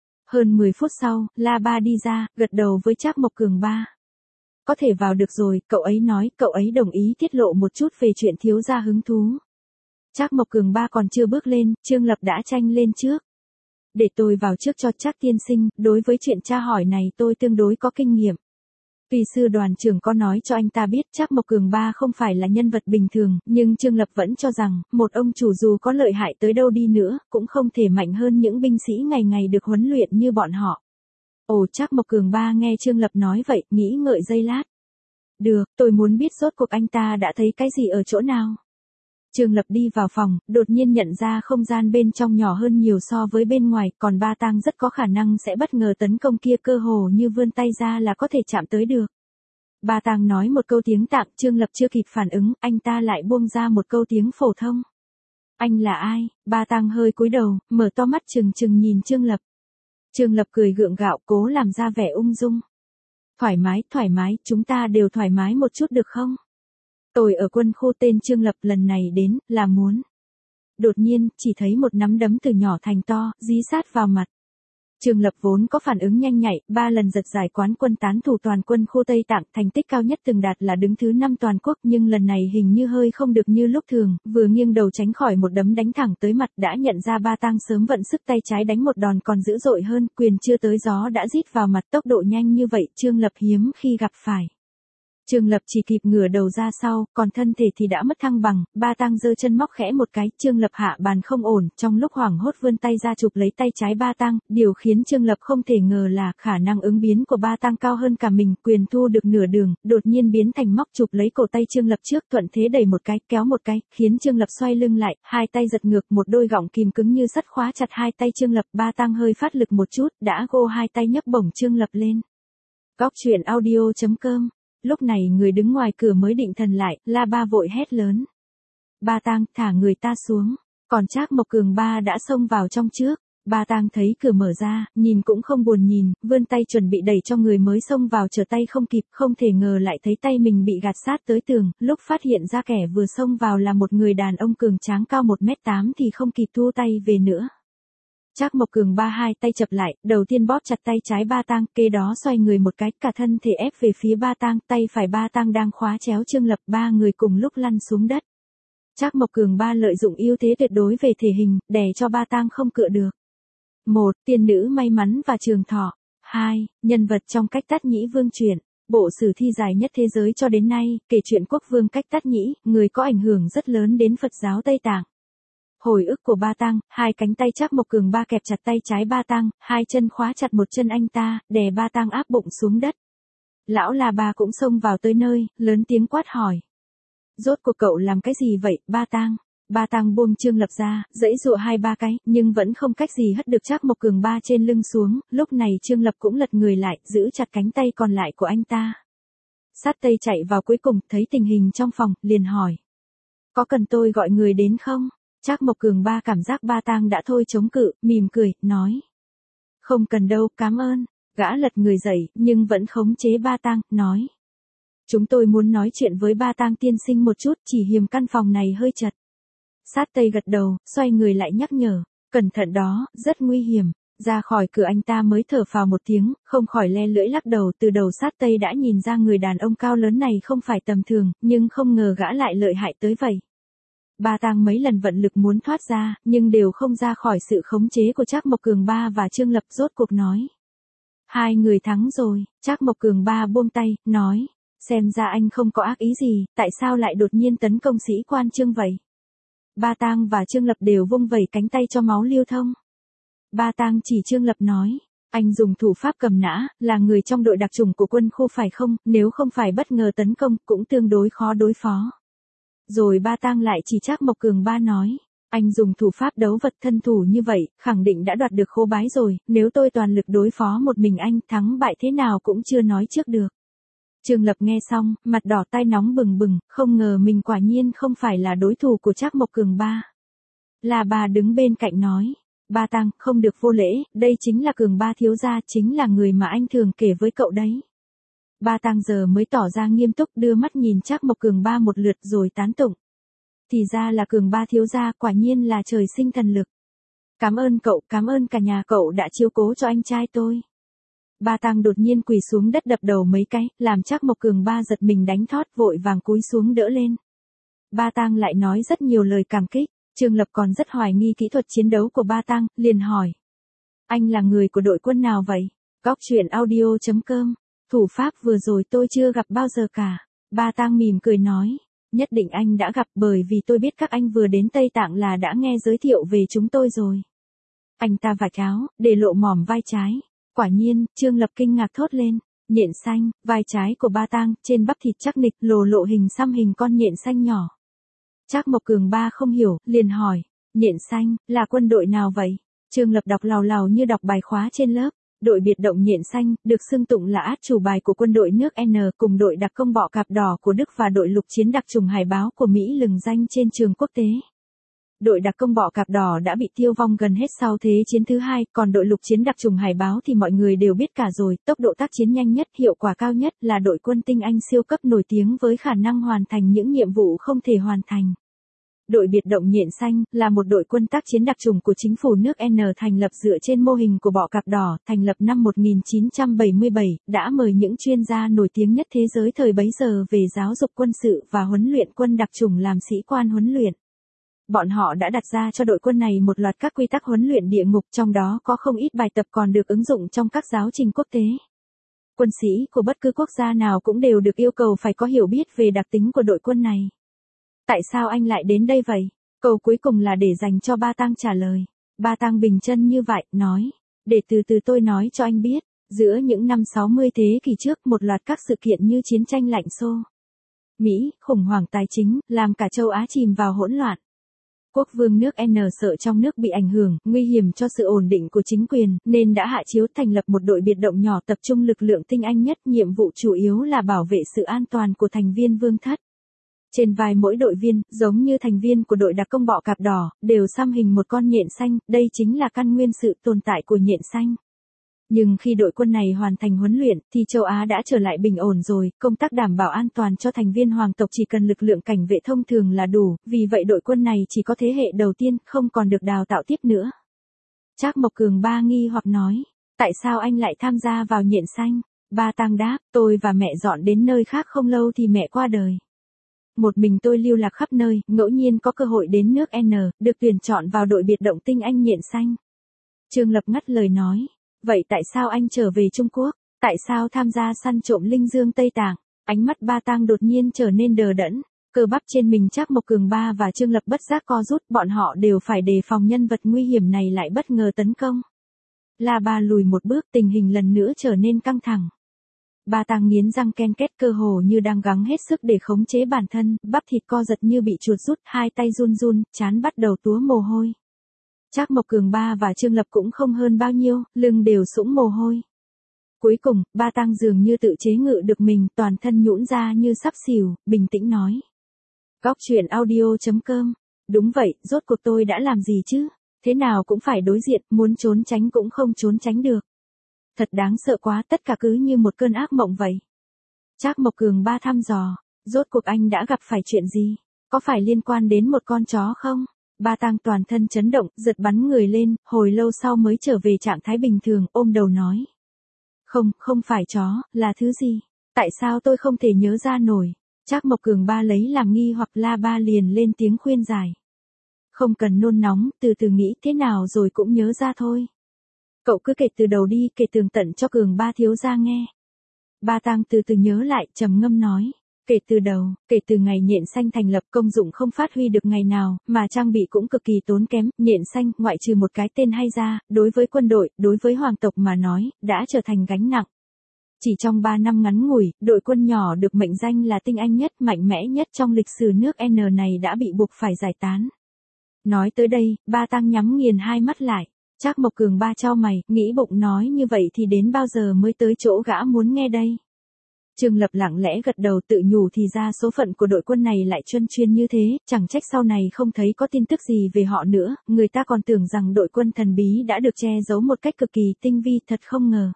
Hơn 10 phút sau, La Ba đi ra, gật đầu với Trác Mộc Cường ba. Có thể vào được rồi, cậu ấy nói, cậu ấy đồng ý tiết lộ một chút về chuyện thiếu gia hứng thú. Trác Mộc Cường ba còn chưa bước lên, Trương Lập đã tranh lên trước. Để tôi vào trước cho Trác tiên sinh, đối với chuyện tra hỏi này tôi tương đối có kinh nghiệm. Tuy sư đoàn trưởng có nói cho anh ta biết Trác Mộc Cường ba không phải là nhân vật bình thường, nhưng Trương Lập vẫn cho rằng, một ông chủ dù có lợi hại tới đâu đi nữa, cũng không thể mạnh hơn những binh sĩ ngày ngày được huấn luyện như bọn họ. Ồ, Trác Mộc Cường ba nghe Trương Lập nói vậy, nghĩ ngợi giây lát. Được, tôi muốn biết rốt cuộc anh ta đã thấy cái gì ở chỗ nào. Trương Lập đi vào phòng, đột nhiên nhận ra không gian bên trong nhỏ hơn nhiều so với bên ngoài, còn Ba Tang rất có khả năng sẽ bất ngờ tấn công kia, cơ hồ như vươn tay ra là có thể chạm tới được. Ba Tang nói một câu tiếng Tạng, Trương Lập chưa kịp phản ứng, anh ta lại buông ra một câu tiếng phổ thông. Anh là ai? Ba Tang hơi cúi đầu, mở to mắt trừng trừng nhìn Trương Lập. Trương Lập cười gượng gạo, cố làm ra vẻ ung dung. Thoải mái, chúng ta đều thoải mái một chút được không? Tôi ở quân khu tên Trương Lập, lần này đến, là muốn. Đột nhiên, chỉ thấy một nắm đấm từ nhỏ thành to, dí sát vào mặt. Trương Lập vốn có phản ứng nhanh nhạy, 3 lần giật giải quán quân tán thủ toàn quân khu Tây Tạng, thành tích cao nhất từng đạt là đứng thứ 5 toàn quốc, nhưng lần này hình như hơi không được như lúc thường, vừa nghiêng đầu tránh khỏi một đấm đánh thẳng tới mặt, đã nhận ra Ba Tang sớm vận sức tay trái đánh một đòn còn dữ dội hơn, quyền chưa tới gió đã rít vào mặt, tốc độ nhanh như vậy, Trương Lập hiếm khi gặp phải. Trương Lập chỉ kịp ngửa đầu ra sau, còn thân thể thì đã mất thăng bằng, Ba Tang giơ chân móc khẽ một cái, Trương Lập hạ bàn không ổn, trong lúc hoảng hốt vươn tay ra chụp lấy tay trái Ba Tang, điều khiến Trương Lập không thể ngờ là khả năng ứng biến của Ba Tang cao hơn cả mình, quyền thu được nửa đường, đột nhiên biến thành móc chụp lấy cổ tay Trương Lập trước, thuận thế đẩy một cái, kéo một cái, khiến Trương Lập xoay lưng lại, hai tay giật ngược, một đôi gọng kìm cứng như sắt khóa chặt hai tay Trương Lập, Ba Tang hơi phát lực một chút, đã gô hai tay nhấc bổng Trương Lập lên. Góc truyện audio.com. Lúc này người đứng ngoài cửa mới định thần lại, La Ba vội hét lớn. Ba Tang, thả người ta xuống. Còn Trác Mộc Cường Ba đã xông vào trong trước. Ba Tang thấy cửa mở ra, nhìn cũng không buồn nhìn, vươn tay chuẩn bị đẩy cho người mới xông vào, trở tay không kịp, không thể ngờ lại thấy tay mình bị gạt sát tới tường, lúc phát hiện ra kẻ vừa xông vào là một người đàn ông cường tráng cao 1m8 thì không kịp thu tay về nữa. Trác Mộc Cường Ba hai tay chập lại, đầu tiên bóp chặt tay trái Ba Tang, kế đó xoay người một cái, cả thân thể ép về phía Ba Tang, tay phải Ba Tang đang khóa chéo Trương Lập, ba người cùng lúc lăn xuống đất. Trác Mộc Cường Ba lợi dụng ưu thế tuyệt đối về thể hình, đè cho Ba Tang không cựa được. 1. Tiên nữ may mắn và trường thọ. 2. Nhân vật trong Cách Tát Nhĩ Vương truyện. Bộ sử thi dài nhất thế giới cho đến nay, kể chuyện quốc vương Cách Tát Nhĩ, người có ảnh hưởng rất lớn đến Phật giáo Tây Tạng. Hồi ức của Ba Tang, hai cánh tay Trác Mộc Cường Ba kẹp chặt tay trái Ba Tang, hai chân khóa chặt một chân anh ta, đè Ba Tang áp bụng xuống đất. Lão La Ba cũng xông vào tới nơi, lớn tiếng quát hỏi. Rốt cuộc cậu làm cái gì vậy, Ba Tang? Ba Tang buông Trương Lập ra, giãy giụa hai ba cái, nhưng vẫn không cách gì hất được Trác Mộc Cường Ba trên lưng xuống, lúc này Trương Lập cũng lật người lại, giữ chặt cánh tay còn lại của anh ta. Sát Tây chạy vào cuối cùng, thấy tình hình trong phòng, liền hỏi. Có cần tôi gọi người đến không? Trác Mộc Cường Ba cảm giác Ba Tang đã thôi chống cự, mỉm cười, nói. Không cần đâu, cảm ơn. Gã lật người dậy, nhưng vẫn khống chế Ba Tang, nói. Chúng tôi muốn nói chuyện với Ba Tang tiên sinh một chút, chỉ hiềm căn phòng này hơi chật. Sát Tây gật đầu, xoay người lại nhắc nhở. Cẩn thận đó, rất nguy hiểm. Ra khỏi cửa anh ta mới thở phào một tiếng, không khỏi le lưỡi lắc đầu, từ đầu Sát Tây đã nhìn ra người đàn ông cao lớn này không phải tầm thường, nhưng không ngờ gã lại lợi hại tới vậy. Ba Tang mấy lần vận lực muốn thoát ra, nhưng đều không ra khỏi sự khống chế của Trác Mộc Cường Ba và Trương Lập, rốt cuộc nói. Hai người thắng rồi, Trác Mộc Cường Ba buông tay, nói. Xem ra anh không có ác ý gì, tại sao lại đột nhiên tấn công sĩ quan Trương vậy? Ba Tang và Trương Lập đều vung vẩy cánh tay cho máu lưu thông. Ba Tang chỉ Trương Lập nói. Anh dùng thủ pháp cầm nã, là người trong đội đặc chủng của quân khu phải không, nếu không phải bất ngờ tấn công, cũng tương đối khó đối phó. Rồi Ba Tang lại chỉ Trác Mộc Cường Ba nói. Anh dùng thủ pháp đấu vật thân thủ như vậy, khẳng định đã đoạt được khố bái rồi, nếu tôi toàn lực đối phó một mình anh, thắng bại thế nào cũng chưa nói trước được. Trương Lập nghe xong, mặt đỏ tai nóng bừng bừng, không ngờ mình quả nhiên không phải là đối thủ của Trác Mộc Cường Ba. La Ba đứng bên cạnh nói. Ba Tang, không được vô lễ, đây chính là Cường Ba thiếu gia, chính là người mà anh thường kể với cậu đấy. Ba Tang giờ mới tỏ ra nghiêm túc, đưa mắt nhìn Trác Mộc Cường Ba một lượt rồi tán tụng. Thì ra là Cường Ba thiếu gia, quả nhiên là trời sinh thần lực. Cảm ơn cậu, cảm ơn cả nhà cậu đã chiếu cố cho anh trai tôi. Ba Tang đột nhiên quỳ xuống đất đập đầu mấy cái, làm Trác Mộc Cường Ba giật mình đánh thót, vội vàng cúi xuống đỡ lên. Ba Tang lại nói rất nhiều lời cảm kích, Trương Lập còn rất hoài nghi kỹ thuật chiến đấu của Ba Tang, liền hỏi. Anh là người của đội quân nào vậy? Góc truyện audio.com. Thủ pháp vừa rồi tôi chưa gặp bao giờ cả. Ba Tang mỉm cười nói. Nhất định anh đã gặp, bởi vì tôi biết các anh vừa đến Tây Tạng là đã nghe giới thiệu về chúng tôi rồi. Anh ta vạch áo, để lộ mỏm vai trái. Quả nhiên, Trương Lập kinh ngạc thốt lên. Nhện xanh, vai trái của Ba Tang, trên bắp thịt chắc nịch, lộ hình xăm hình con nhện xanh nhỏ. Trác Mộc Cường Ba không hiểu, liền hỏi. Nhện xanh, là quân đội nào vậy? Trương Lập đọc lào lào như đọc bài khóa trên lớp. Đội biệt động nhện xanh, được xưng tụng là át chủ bài của quân đội nước N, cùng đội đặc công bọ cạp đỏ của Đức và đội lục chiến đặc chủng hải báo của Mỹ lừng danh trên trường quốc tế. Đội đặc công bọ cạp đỏ đã bị tiêu vong gần hết sau Thế chiến thứ hai, còn đội lục chiến đặc chủng hải báo thì mọi người đều biết cả rồi, tốc độ tác chiến nhanh nhất, hiệu quả cao nhất, là đội quân tinh Anh siêu cấp nổi tiếng với khả năng hoàn thành những nhiệm vụ không thể hoàn thành. Đội biệt động nhện xanh là một đội quân tác chiến đặc chủng của chính phủ nước N thành lập dựa trên mô hình của bọ cạp đỏ, thành lập năm 1977, đã mời những chuyên gia nổi tiếng nhất thế giới thời bấy giờ về giáo dục quân sự và huấn luyện quân đặc chủng làm sĩ quan huấn luyện. Bọn họ đã đặt ra cho đội quân này một loạt các quy tắc huấn luyện địa ngục, trong đó có không ít bài tập còn được ứng dụng trong các giáo trình quốc tế. Quân sĩ của bất cứ quốc gia nào cũng đều được yêu cầu phải có hiểu biết về đặc tính của đội quân này. Tại sao anh lại đến đây vậy? Câu cuối cùng là để dành cho Ba Tăng trả lời. Ba Tăng bình chân như vậy, nói. Để từ từ tôi nói cho anh biết. Giữa những năm 60 thế kỷ trước, một loạt các sự kiện như chiến tranh lạnh xô Mỹ, khủng hoảng tài chính, làm cả châu Á chìm vào hỗn loạn. Quốc vương nước N sợ trong nước bị ảnh hưởng, nguy hiểm cho sự ổn định của chính quyền, nên đã hạ chiếu thành lập một đội biệt động nhỏ tập trung lực lượng tinh anh nhất, nhiệm vụ chủ yếu là bảo vệ sự an toàn của thành viên vương thất. Trên vai mỗi đội viên, giống như thành viên của đội đặc công bọ cạp đỏ, đều xăm hình một con nhện xanh, đây chính là căn nguyên sự tồn tại của nhện xanh. Nhưng khi đội quân này hoàn thành huấn luyện, thì châu Á đã trở lại bình ổn rồi, công tác đảm bảo an toàn cho thành viên hoàng tộc chỉ cần lực lượng cảnh vệ thông thường là đủ, vì vậy đội quân này chỉ có thế hệ đầu tiên, không còn được đào tạo tiếp nữa. Trác Mộc Cường Ba nghi hoặc nói, tại sao anh lại tham gia vào nhện xanh? Ba Tăng đáp, tôi và mẹ dọn đến nơi khác không lâu thì mẹ qua đời. Một mình tôi lưu lạc khắp nơi, ngẫu nhiên có cơ hội đến nước N, được tuyển chọn vào đội biệt động tinh anh nhện xanh. Trương Lập ngắt lời nói, vậy tại sao anh trở về Trung Quốc? Tại sao tham gia săn trộm Linh Dương Tây Tạng? Ánh mắt Ba Tăng đột nhiên trở nên đờ đẫn, cơ bắp trên mình Trác Mộc Cường Ba và Trương Lập bất giác co rút, bọn họ đều phải đề phòng nhân vật nguy hiểm này lại bất ngờ tấn công. La Ba lùi một bước, tình hình lần nữa trở nên căng thẳng. Ba Tăng nghiến răng ken két, cơ hồ như đang gắng hết sức để khống chế bản thân, bắp thịt co giật như bị chuột rút, hai tay run run, trán bắt đầu túa mồ hôi. Trác Mộc Cường Ba và Trương Lập cũng không hơn bao nhiêu, lưng đều sũng mồ hôi. Cuối cùng, Ba Tăng dường như tự chế ngự được mình, toàn thân nhũn ra như sắp xỉu, bình tĩnh nói. Góc truyện audio.com. Đúng vậy, rốt cuộc tôi đã làm gì chứ? Thế nào cũng phải đối diện, muốn trốn tránh cũng không trốn tránh được. Thật đáng sợ quá, tất cả cứ như một cơn ác mộng vậy. Trác Mộc Cường Ba thăm dò, rốt cuộc anh đã gặp phải chuyện gì? Có phải liên quan đến một con chó không? Ba Tăng toàn thân chấn động, giật bắn người lên, hồi lâu sau mới trở về trạng thái bình thường, ôm đầu nói. Không, không phải chó, là thứ gì? Tại sao tôi không thể nhớ ra nổi? Trác Mộc Cường Ba lấy làm nghi hoặc, La Ba liền lên tiếng khuyên giải. Không cần nôn nóng, từ từ nghĩ thế nào rồi cũng nhớ ra thôi. Cậu cứ kể từ đầu đi, kể tường tận cho Cường Ba thiếu gia nghe. Ba Tăng từ từ nhớ lại, trầm ngâm nói. Kể từ đầu, kể từ ngày nhện xanh thành lập, công dụng không phát huy được ngày nào, mà trang bị cũng cực kỳ tốn kém, nhện xanh, ngoại trừ một cái tên hay ra, đối với quân đội, đối với hoàng tộc mà nói, đã trở thành gánh nặng. Chỉ trong 3 năm ngắn ngủi, đội quân nhỏ được mệnh danh là tinh anh nhất, mạnh mẽ nhất trong lịch sử nước N này đã bị buộc phải giải tán. Nói tới đây, Ba Tăng nhắm nghiền hai mắt lại. Trác Mộc Cường Ba chau mày, nghĩ bụng nói như vậy thì đến bao giờ mới tới chỗ gã muốn nghe đây. Trương Lập lặng lẽ gật đầu, tự nhủ thì ra số phận của đội quân này lại chuyên chuyên như thế, chẳng trách sau này không thấy có tin tức gì về họ nữa, người ta còn tưởng rằng đội quân thần bí đã được che giấu một cách cực kỳ tinh vi, thật không ngờ.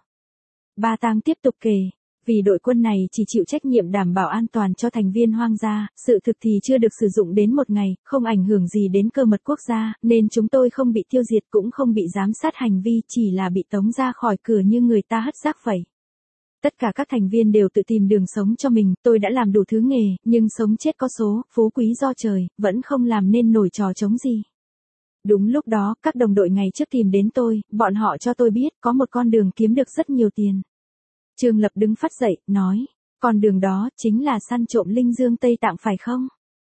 Ba Tăng tiếp tục kể, vì đội quân này chỉ chịu trách nhiệm đảm bảo an toàn cho thành viên hoang gia, sự thực thì chưa được sử dụng đến một ngày, không ảnh hưởng gì đến cơ mật quốc gia, nên chúng tôi không bị tiêu diệt cũng không bị giám sát hành vi, chỉ là bị tống ra khỏi cửa như người ta hất rác vậy. Tất cả các thành viên đều tự tìm đường sống cho mình, tôi đã làm đủ thứ nghề, nhưng sống chết có số, phú quý do trời, vẫn không làm nên nổi trò trống gì. Đúng lúc đó, các đồng đội ngày trước tìm đến tôi, bọn họ cho tôi biết, có một con đường kiếm được rất nhiều tiền. Trương Lập đứng phắt dậy, nói, con đường đó, chính là săn trộm Linh Dương Tây Tạng phải không?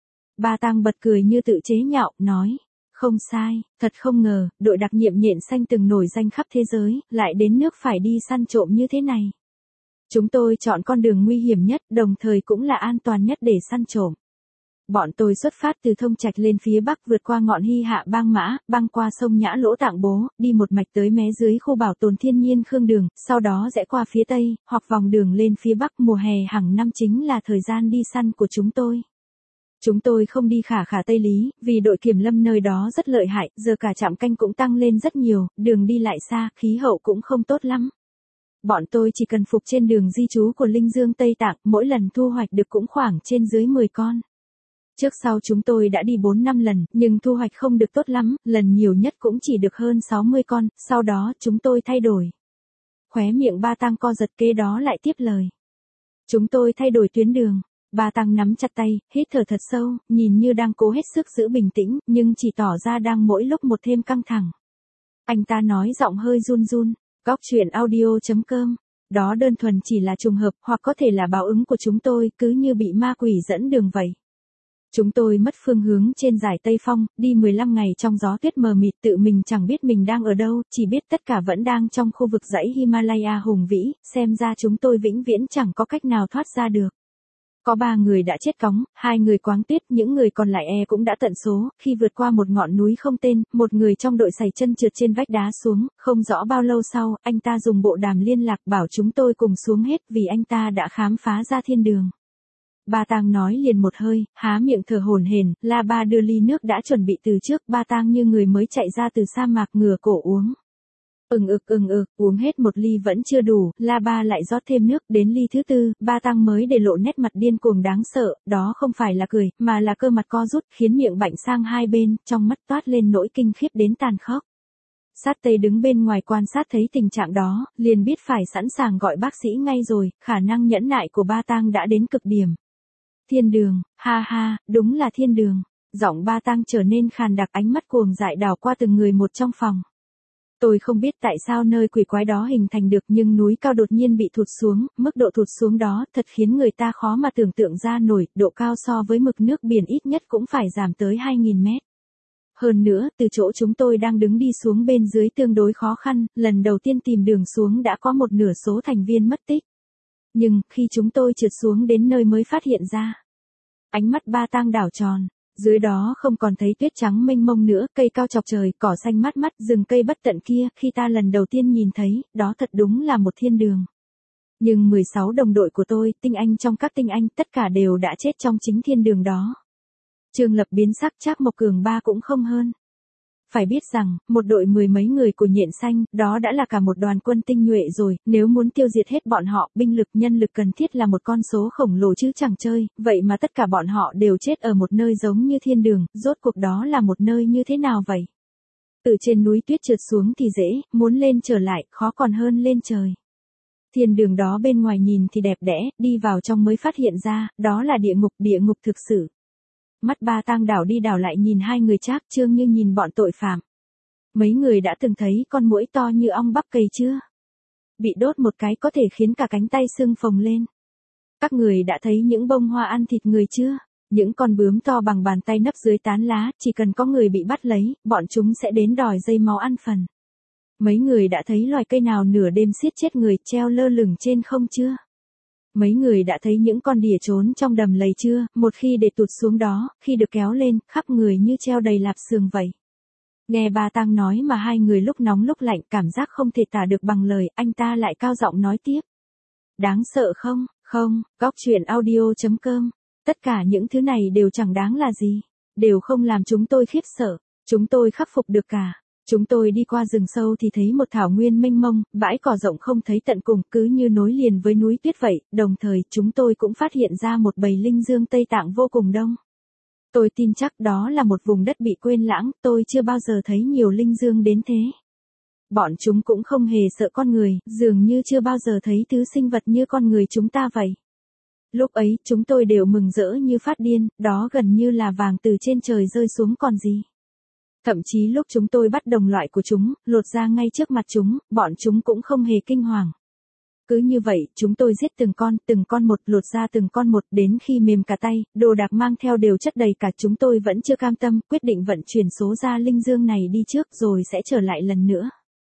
Ba Tăng bật cười như tự chế nhạo, nói, không sai, thật không ngờ, đội đặc nhiệm nhện xanh từng nổi danh khắp thế giới, lại đến nước phải đi săn trộm như thế này. Chúng tôi chọn con đường nguy hiểm nhất, đồng thời cũng là an toàn nhất để săn trộm. Bọn tôi xuất phát từ Thông Trạch lên phía bắc, vượt qua ngọn Hy Hạ Bang Mã, băng qua sông Nhã Lỗ Tạng Bố, đi một mạch tới mé dưới khu bảo tồn thiên nhiên Khương Đường, sau đó rẽ qua phía tây, hoặc vòng đường lên phía bắc. Mùa hè hàng năm chính là thời gian đi săn của chúng tôi. Chúng tôi không đi khả Tây Lý, vì đội kiểm lâm nơi đó rất lợi hại, giờ cả trạm canh cũng tăng lên rất nhiều, đường đi lại xa, khí hậu cũng không tốt lắm. Bọn tôi chỉ cần phục trên đường di trú của Linh Dương Tây Tạng, mỗi lần thu hoạch được cũng khoảng trên dưới 10 con. Trước sau chúng tôi đã đi 4-5 lần, nhưng thu hoạch không được tốt lắm, lần nhiều nhất cũng chỉ được hơn 60 con, sau đó chúng tôi thay đổi. Khóe miệng Ba Tăng co giật, kế đó lại tiếp lời. Chúng tôi thay đổi tuyến đường. Ba Tăng nắm chặt tay, hít thở thật sâu, nhìn như đang cố hết sức giữ bình tĩnh, nhưng chỉ tỏ ra đang mỗi lúc một thêm căng thẳng. Anh ta nói giọng hơi run run. Góc chuyện audio.com. Đó đơn thuần chỉ là trùng hợp, hoặc có thể là báo ứng của chúng tôi, cứ như bị ma quỷ dẫn đường vậy. Chúng tôi mất phương hướng trên dải Tây Phong, đi 15 ngày trong gió tuyết mờ mịt, tự mình chẳng biết mình đang ở đâu, chỉ biết tất cả vẫn đang trong khu vực dãy Himalaya hùng vĩ, xem ra chúng tôi vĩnh viễn chẳng có cách nào thoát ra được. Có 3 người đã chết cóng, 2 người quáng tiết, những người còn lại cũng đã tận số, khi vượt qua một ngọn núi không tên, một người trong đội sẩy chân trượt trên vách đá xuống, không rõ bao lâu sau, anh ta dùng bộ đàm liên lạc bảo chúng tôi cùng xuống hết vì anh ta đã khám phá ra thiên đường. Ba Tang nói liền một hơi, há miệng thở hổn hển, La Ba đưa ly nước đã chuẩn bị từ trước, Ba Tang như người mới chạy ra từ sa mạc ngửa cổ uống. Uống hết một ly vẫn chưa đủ, La Ba lại rót thêm nước, đến ly thứ tư, Ba Tang mới để lộ nét mặt điên cuồng đáng sợ, đó không phải là cười, mà là cơ mặt co rút, khiến miệng bạnh sang hai bên, trong mắt toát lên nỗi kinh khiếp đến tàn khốc. Sát Tây đứng bên ngoài quan sát thấy tình trạng đó, liền biết phải sẵn sàng gọi bác sĩ ngay rồi, khả năng nhẫn nại của Ba Tang đã đến cực điểm. Thiên đường, ha ha, đúng là thiên đường. Giọng Ba Tang trở nên khàn đặc, ánh mắt cuồng dại đảo qua từng người một trong phòng. Tôi không biết tại sao nơi quỷ quái đó hình thành được, nhưng núi cao đột nhiên bị thụt xuống, mức độ thụt xuống đó thật khiến người ta khó mà tưởng tượng ra nổi, độ cao so với mực nước biển ít nhất cũng phải giảm tới 2.000 mét. Hơn nữa, từ chỗ chúng tôi đang đứng đi xuống bên dưới tương đối khó khăn, lần đầu tiên tìm đường xuống đã có một nửa số thành viên mất tích. Nhưng, khi chúng tôi trượt xuống đến nơi mới phát hiện ra. Ánh mắt Ba Tang đảo tròn. Dưới đó không còn thấy tuyết trắng mênh mông nữa, cây cao chọc trời, cỏ xanh mát mắt, rừng cây bất tận kia, khi ta lần đầu tiên nhìn thấy, đó thật đúng là một thiên đường. Nhưng 16 đồng đội của tôi, tinh anh trong các tinh anh, tất cả đều đã chết trong chính thiên đường đó. Trương Lập biến sắc, Trác Mộc Cường ba cũng không hơn. Phải biết rằng, một đội 10 mấy người của Nhện Xanh, đó đã là cả một đoàn quân tinh nhuệ rồi, nếu muốn tiêu diệt hết bọn họ, binh lực nhân lực cần thiết là một con số khổng lồ chứ chẳng chơi, vậy mà tất cả bọn họ đều chết ở một nơi giống như thiên đường, rốt cuộc đó là một nơi như thế nào vậy? Từ trên núi tuyết trượt xuống thì dễ, muốn lên trở lại, khó còn hơn lên trời. Thiên đường đó bên ngoài nhìn thì đẹp đẽ, đi vào trong mới phát hiện ra, đó là địa ngục thực sự. Mắt Ba Tang đảo đi đảo lại nhìn hai người Trác Trương như nhìn bọn tội phạm. Mấy người đã từng thấy con muỗi to như ong bắp cầy chưa? Bị đốt một cái có thể khiến cả cánh tay sưng phồng lên. Các người đã thấy những bông hoa ăn thịt người chưa? Những con bướm to bằng bàn tay nấp dưới tán lá, chỉ cần có người bị bắt lấy, bọn chúng sẽ đến đòi dây máu ăn phần. Mấy người đã thấy loài cây nào nửa đêm giết chết người treo lơ lửng trên không chưa? Mấy người đã thấy những con đỉa trốn trong đầm lầy chưa, một khi để tụt xuống đó, khi được kéo lên, khắp người như treo đầy lạp xương vậy. Nghe Ba Tang nói mà hai người lúc nóng lúc lạnh, cảm giác không thể tả được bằng lời, anh ta lại cao giọng nói tiếp. Đáng sợ không? Không, góc chuyện audio.com. Tất cả những thứ này đều chẳng đáng là gì, đều không làm chúng tôi khiếp sợ, chúng tôi khắc phục được cả. Chúng tôi đi qua rừng sâu thì thấy một thảo nguyên mênh mông, bãi cỏ rộng không thấy tận cùng, cứ như nối liền với núi tuyết vậy, đồng thời chúng tôi cũng phát hiện ra một bầy linh dương Tây Tạng vô cùng đông. Tôi tin chắc đó là một vùng đất bị quên lãng, tôi chưa bao giờ thấy nhiều linh dương đến thế. Bọn chúng cũng không hề sợ con người, dường như chưa bao giờ thấy thứ sinh vật như con người chúng ta vậy. Lúc ấy, chúng tôi đều mừng rỡ như phát điên, đó gần như là vàng từ trên trời rơi xuống còn gì. Thậm chí lúc chúng tôi bắt đồng loại của chúng, lột ra ngay trước mặt chúng, bọn chúng cũng không hề kinh hoàng. Cứ như vậy, chúng tôi giết từng con một, lột ra từng con một, đến khi mềm cả tay, đồ đạc mang theo đều chất đầy cả, chúng tôi vẫn chưa cam tâm, quyết định vận chuyển số ra linh dương này đi trước rồi sẽ trở lại lần nữa.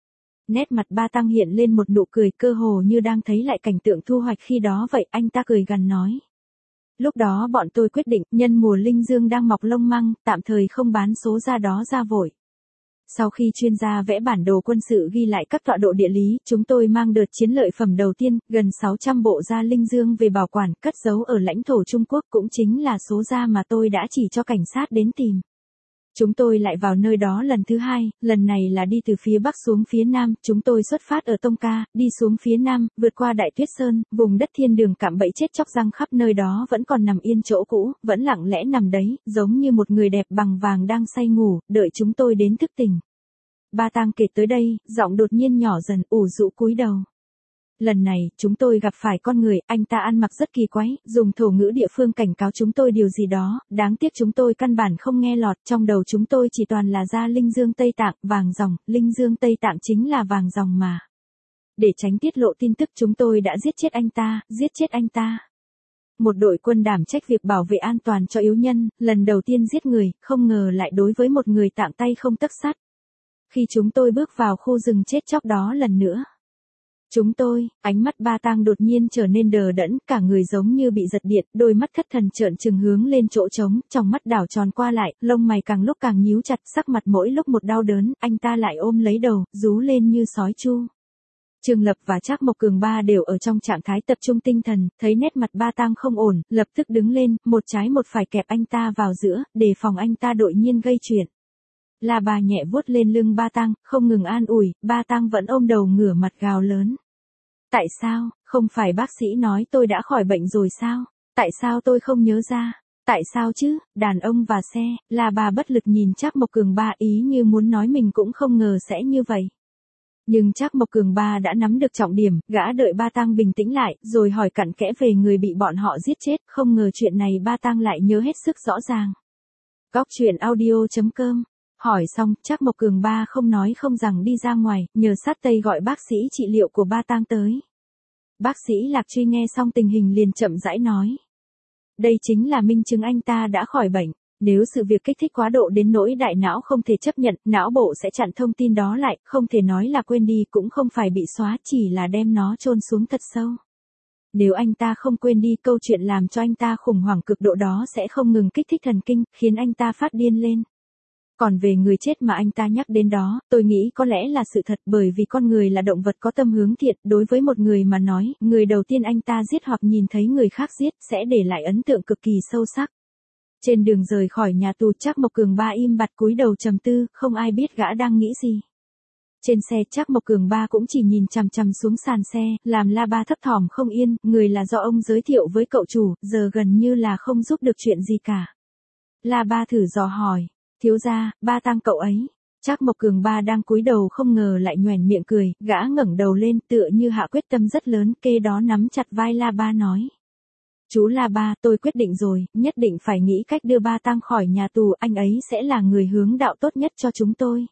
Nét mặt Ba Tang hiện lên một nụ cười, cơ hồ như đang thấy lại cảnh tượng thu hoạch khi đó vậy, anh ta cười gằn nói. Lúc đó bọn tôi quyết định, nhân mùa linh dương đang mọc lông măng, tạm thời không bán số ra đó ra vội. Sau khi chuyên gia vẽ bản đồ quân sự ghi lại các tọa độ địa lý, chúng tôi mang đợt chiến lợi phẩm đầu tiên, gần 600 bộ da linh dương về bảo quản, cất giấu ở lãnh thổ Trung Quốc, cũng chính là số da mà tôi đã chỉ cho cảnh sát đến tìm. Chúng tôi lại vào nơi đó lần thứ hai, lần này là đi từ phía bắc xuống phía nam, chúng tôi xuất phát ở Tông Ca, đi xuống phía nam, vượt qua Đại Tuyết Sơn, vùng đất thiên đường cạm bẫy chết chóc răng khắp nơi đó vẫn còn nằm yên chỗ cũ, vẫn lặng lẽ nằm đấy, giống như một người đẹp bằng vàng đang say ngủ, đợi chúng tôi đến thức tỉnh. Ba Tang kể tới đây, giọng đột nhiên nhỏ dần, ủ rũ cúi đầu. Lần này, chúng tôi gặp phải con người, anh ta ăn mặc rất kỳ quái, dùng thổ ngữ địa phương cảnh cáo chúng tôi điều gì đó, đáng tiếc chúng tôi căn bản không nghe lọt, trong đầu chúng tôi chỉ toàn là ra Linh Dương Tây Tạng, vàng ròng, Linh Dương Tây Tạng chính là vàng ròng mà. Để tránh tiết lộ tin tức chúng tôi đã giết chết anh ta. Một đội quân đảm trách việc bảo vệ an toàn cho yếu nhân, lần đầu tiên giết người, không ngờ lại đối với một người Tạng tay không tấc sắt. Khi chúng tôi bước vào khu rừng chết chóc đó lần nữa. Ánh mắt Ba Tang đột nhiên trở nên đờ đẫn, cả người giống như bị giật điện, đôi mắt thất thần trợn trừng hướng lên chỗ trống, trong mắt đảo tròn qua lại, lông mày càng lúc càng nhíu chặt, sắc mặt mỗi lúc một đau đớn, anh ta lại ôm lấy đầu, rú lên như sói chu. Trương Lập và Trác Mộc Cường ba đều ở trong trạng thái tập trung tinh thần, thấy nét mặt Ba Tang không ổn, lập tức đứng lên, một trái một phải kẹp anh ta vào giữa, đề phòng anh ta đột nhiên gây chuyện. La Ba nhẹ vuốt lên lưng Ba Tang, không ngừng an ủi, Ba Tang vẫn ôm đầu ngửa mặt gào lớn. Tại sao, không phải bác sĩ nói tôi đã khỏi bệnh rồi sao? Tại sao tôi không nhớ ra? Tại sao chứ, đàn ông và xe, La Ba bất lực nhìn Trác Mộc Cường ba ý như muốn nói mình cũng không ngờ sẽ như vậy. Nhưng Trác Mộc Cường ba đã nắm được trọng điểm, gã đợi Ba Tang bình tĩnh lại, rồi hỏi cặn kẽ về người bị bọn họ giết chết, không ngờ chuyện này Ba Tang lại nhớ hết sức rõ ràng. Góc truyện audio.com. Hỏi xong, Trác Mộc Cường ba không nói không rằng đi ra ngoài, nhờ sát tây gọi bác sĩ trị liệu của Ba Tang tới. Bác sĩ Lạc Truy nghe xong tình hình liền chậm rãi nói. Đây chính là minh chứng anh ta đã khỏi bệnh. Nếu sự việc kích thích quá độ đến nỗi đại não không thể chấp nhận, não bộ sẽ chặn thông tin đó lại, không thể nói là quên đi cũng không phải bị xóa, chỉ là đem nó chôn xuống thật sâu. Nếu anh ta không quên đi, câu chuyện làm cho anh ta khủng hoảng cực độ đó sẽ không ngừng kích thích thần kinh, khiến anh ta phát điên lên. Còn về người chết mà anh ta nhắc đến đó, tôi nghĩ có lẽ là sự thật, bởi vì con người là động vật có tâm hướng thiện, đối với một người mà nói, người đầu tiên anh ta giết hoặc nhìn thấy người khác giết sẽ để lại ấn tượng cực kỳ sâu sắc. Trên đường rời khỏi nhà tù, Trác Mộc Cường ba im bặt cúi đầu trầm tư, không ai biết gã đang nghĩ gì. Trên xe, Trác Mộc Cường ba cũng chỉ nhìn chằm chằm xuống sàn xe, làm La Ba thấp thỏm không yên, người là do ông giới thiệu với cậu chủ, giờ gần như là không giúp được chuyện gì cả. La Ba thử dò hỏi. Thiếu gia, Ba Tang cậu ấy. Trác Mộc Cường ba đang cúi đầu không ngờ lại nhoẻn miệng cười, gã ngẩng đầu lên tựa như hạ quyết tâm rất lớn, kê đó nắm chặt vai La Ba nói. Chú La Ba, tôi quyết định rồi, nhất định phải nghĩ cách đưa Ba Tang khỏi nhà tù, anh ấy sẽ là người hướng đạo tốt nhất cho chúng tôi.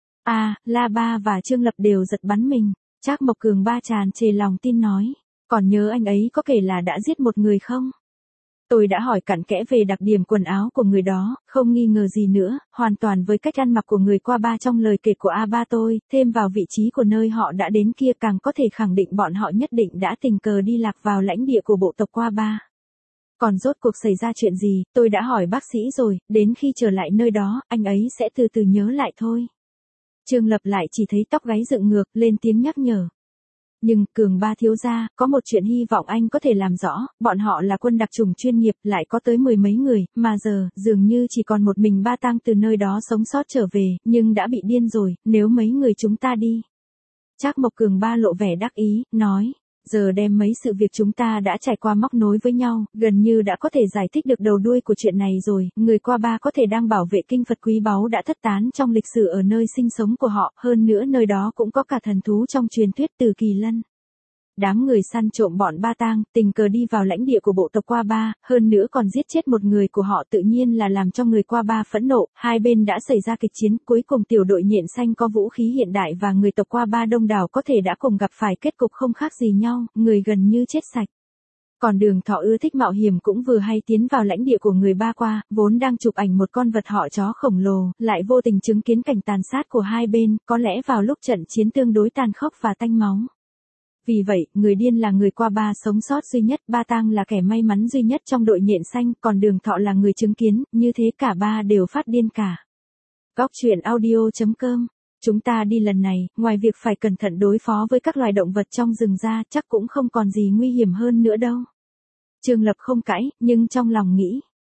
La Ba và Trương Lập đều giật bắn mình. Trác Mộc Cường ba tràn trề lòng tin nói. Còn nhớ anh ấy có kể là đã giết một người không? Tôi đã hỏi cặn kẽ về đặc điểm quần áo của người đó, không nghi ngờ gì nữa, hoàn toàn với cách ăn mặc của người qua ba trong lời kể của ba tôi, thêm vào vị trí của nơi họ đã đến kia càng có thể khẳng định bọn họ nhất định đã tình cờ đi lạc vào lãnh địa của bộ tộc qua ba. Còn rốt cuộc xảy ra chuyện gì, tôi đã hỏi bác sĩ rồi, đến khi trở lại nơi đó, anh ấy sẽ từ từ nhớ lại thôi. Trương Lập lại chỉ thấy tóc gáy dựng ngược, lên tiếng nhắc nhở. Nhưng, Cường ba thiếu gia, có một chuyện hy vọng anh có thể làm rõ, bọn họ là quân đặc chủng chuyên nghiệp, lại có tới mười mấy người, mà giờ, dường như chỉ còn một mình Ba Tang từ nơi đó sống sót trở về, nhưng đã bị điên rồi, nếu mấy người chúng ta đi. Trác Mộc Cường ba lộ vẻ đắc ý, nói, giờ đem mấy sự việc chúng ta đã trải qua móc nối với nhau, gần như đã có thể giải thích được đầu đuôi của chuyện này rồi, người qua ba có thể đang bảo vệ kinh Phật quý báu đã thất tán trong lịch sử ở nơi sinh sống của họ, hơn nữa nơi đó cũng có cả thần thú trong truyền thuyết Từ Kỳ Lân. Đám người săn trộm bọn Ba Tang, tình cờ đi vào lãnh địa của bộ tộc Qua Ba, hơn nữa còn giết chết một người của họ tự nhiên là làm cho người Qua Ba phẫn nộ, hai bên đã xảy ra kịch chiến, cuối cùng tiểu đội nhện xanh có vũ khí hiện đại và người tộc Qua Ba đông đảo có thể đã cùng gặp phải kết cục không khác gì nhau, người gần như chết sạch. Còn Đường Thọ ưa thích mạo hiểm cũng vừa hay tiến vào lãnh địa của người Ba Qua, vốn đang chụp ảnh một con vật họ chó khổng lồ, lại vô tình chứng kiến cảnh tàn sát của hai bên, có lẽ vào lúc trận chiến tương đối tàn khốc và tanh máu. Vì vậy, người điên là người Qua Ba sống sót duy nhất, Ba Tang là kẻ may mắn duy nhất trong đội nhện xanh, còn Đường Thọ là người chứng kiến, như thế cả ba đều phát điên cả. Góc truyện audio.com. Chúng ta đi lần này, ngoài việc phải cẩn thận đối phó với các loài động vật trong rừng ra, chắc cũng không còn gì nguy hiểm hơn nữa đâu. Trương Lập không cãi, nhưng trong lòng nghĩ,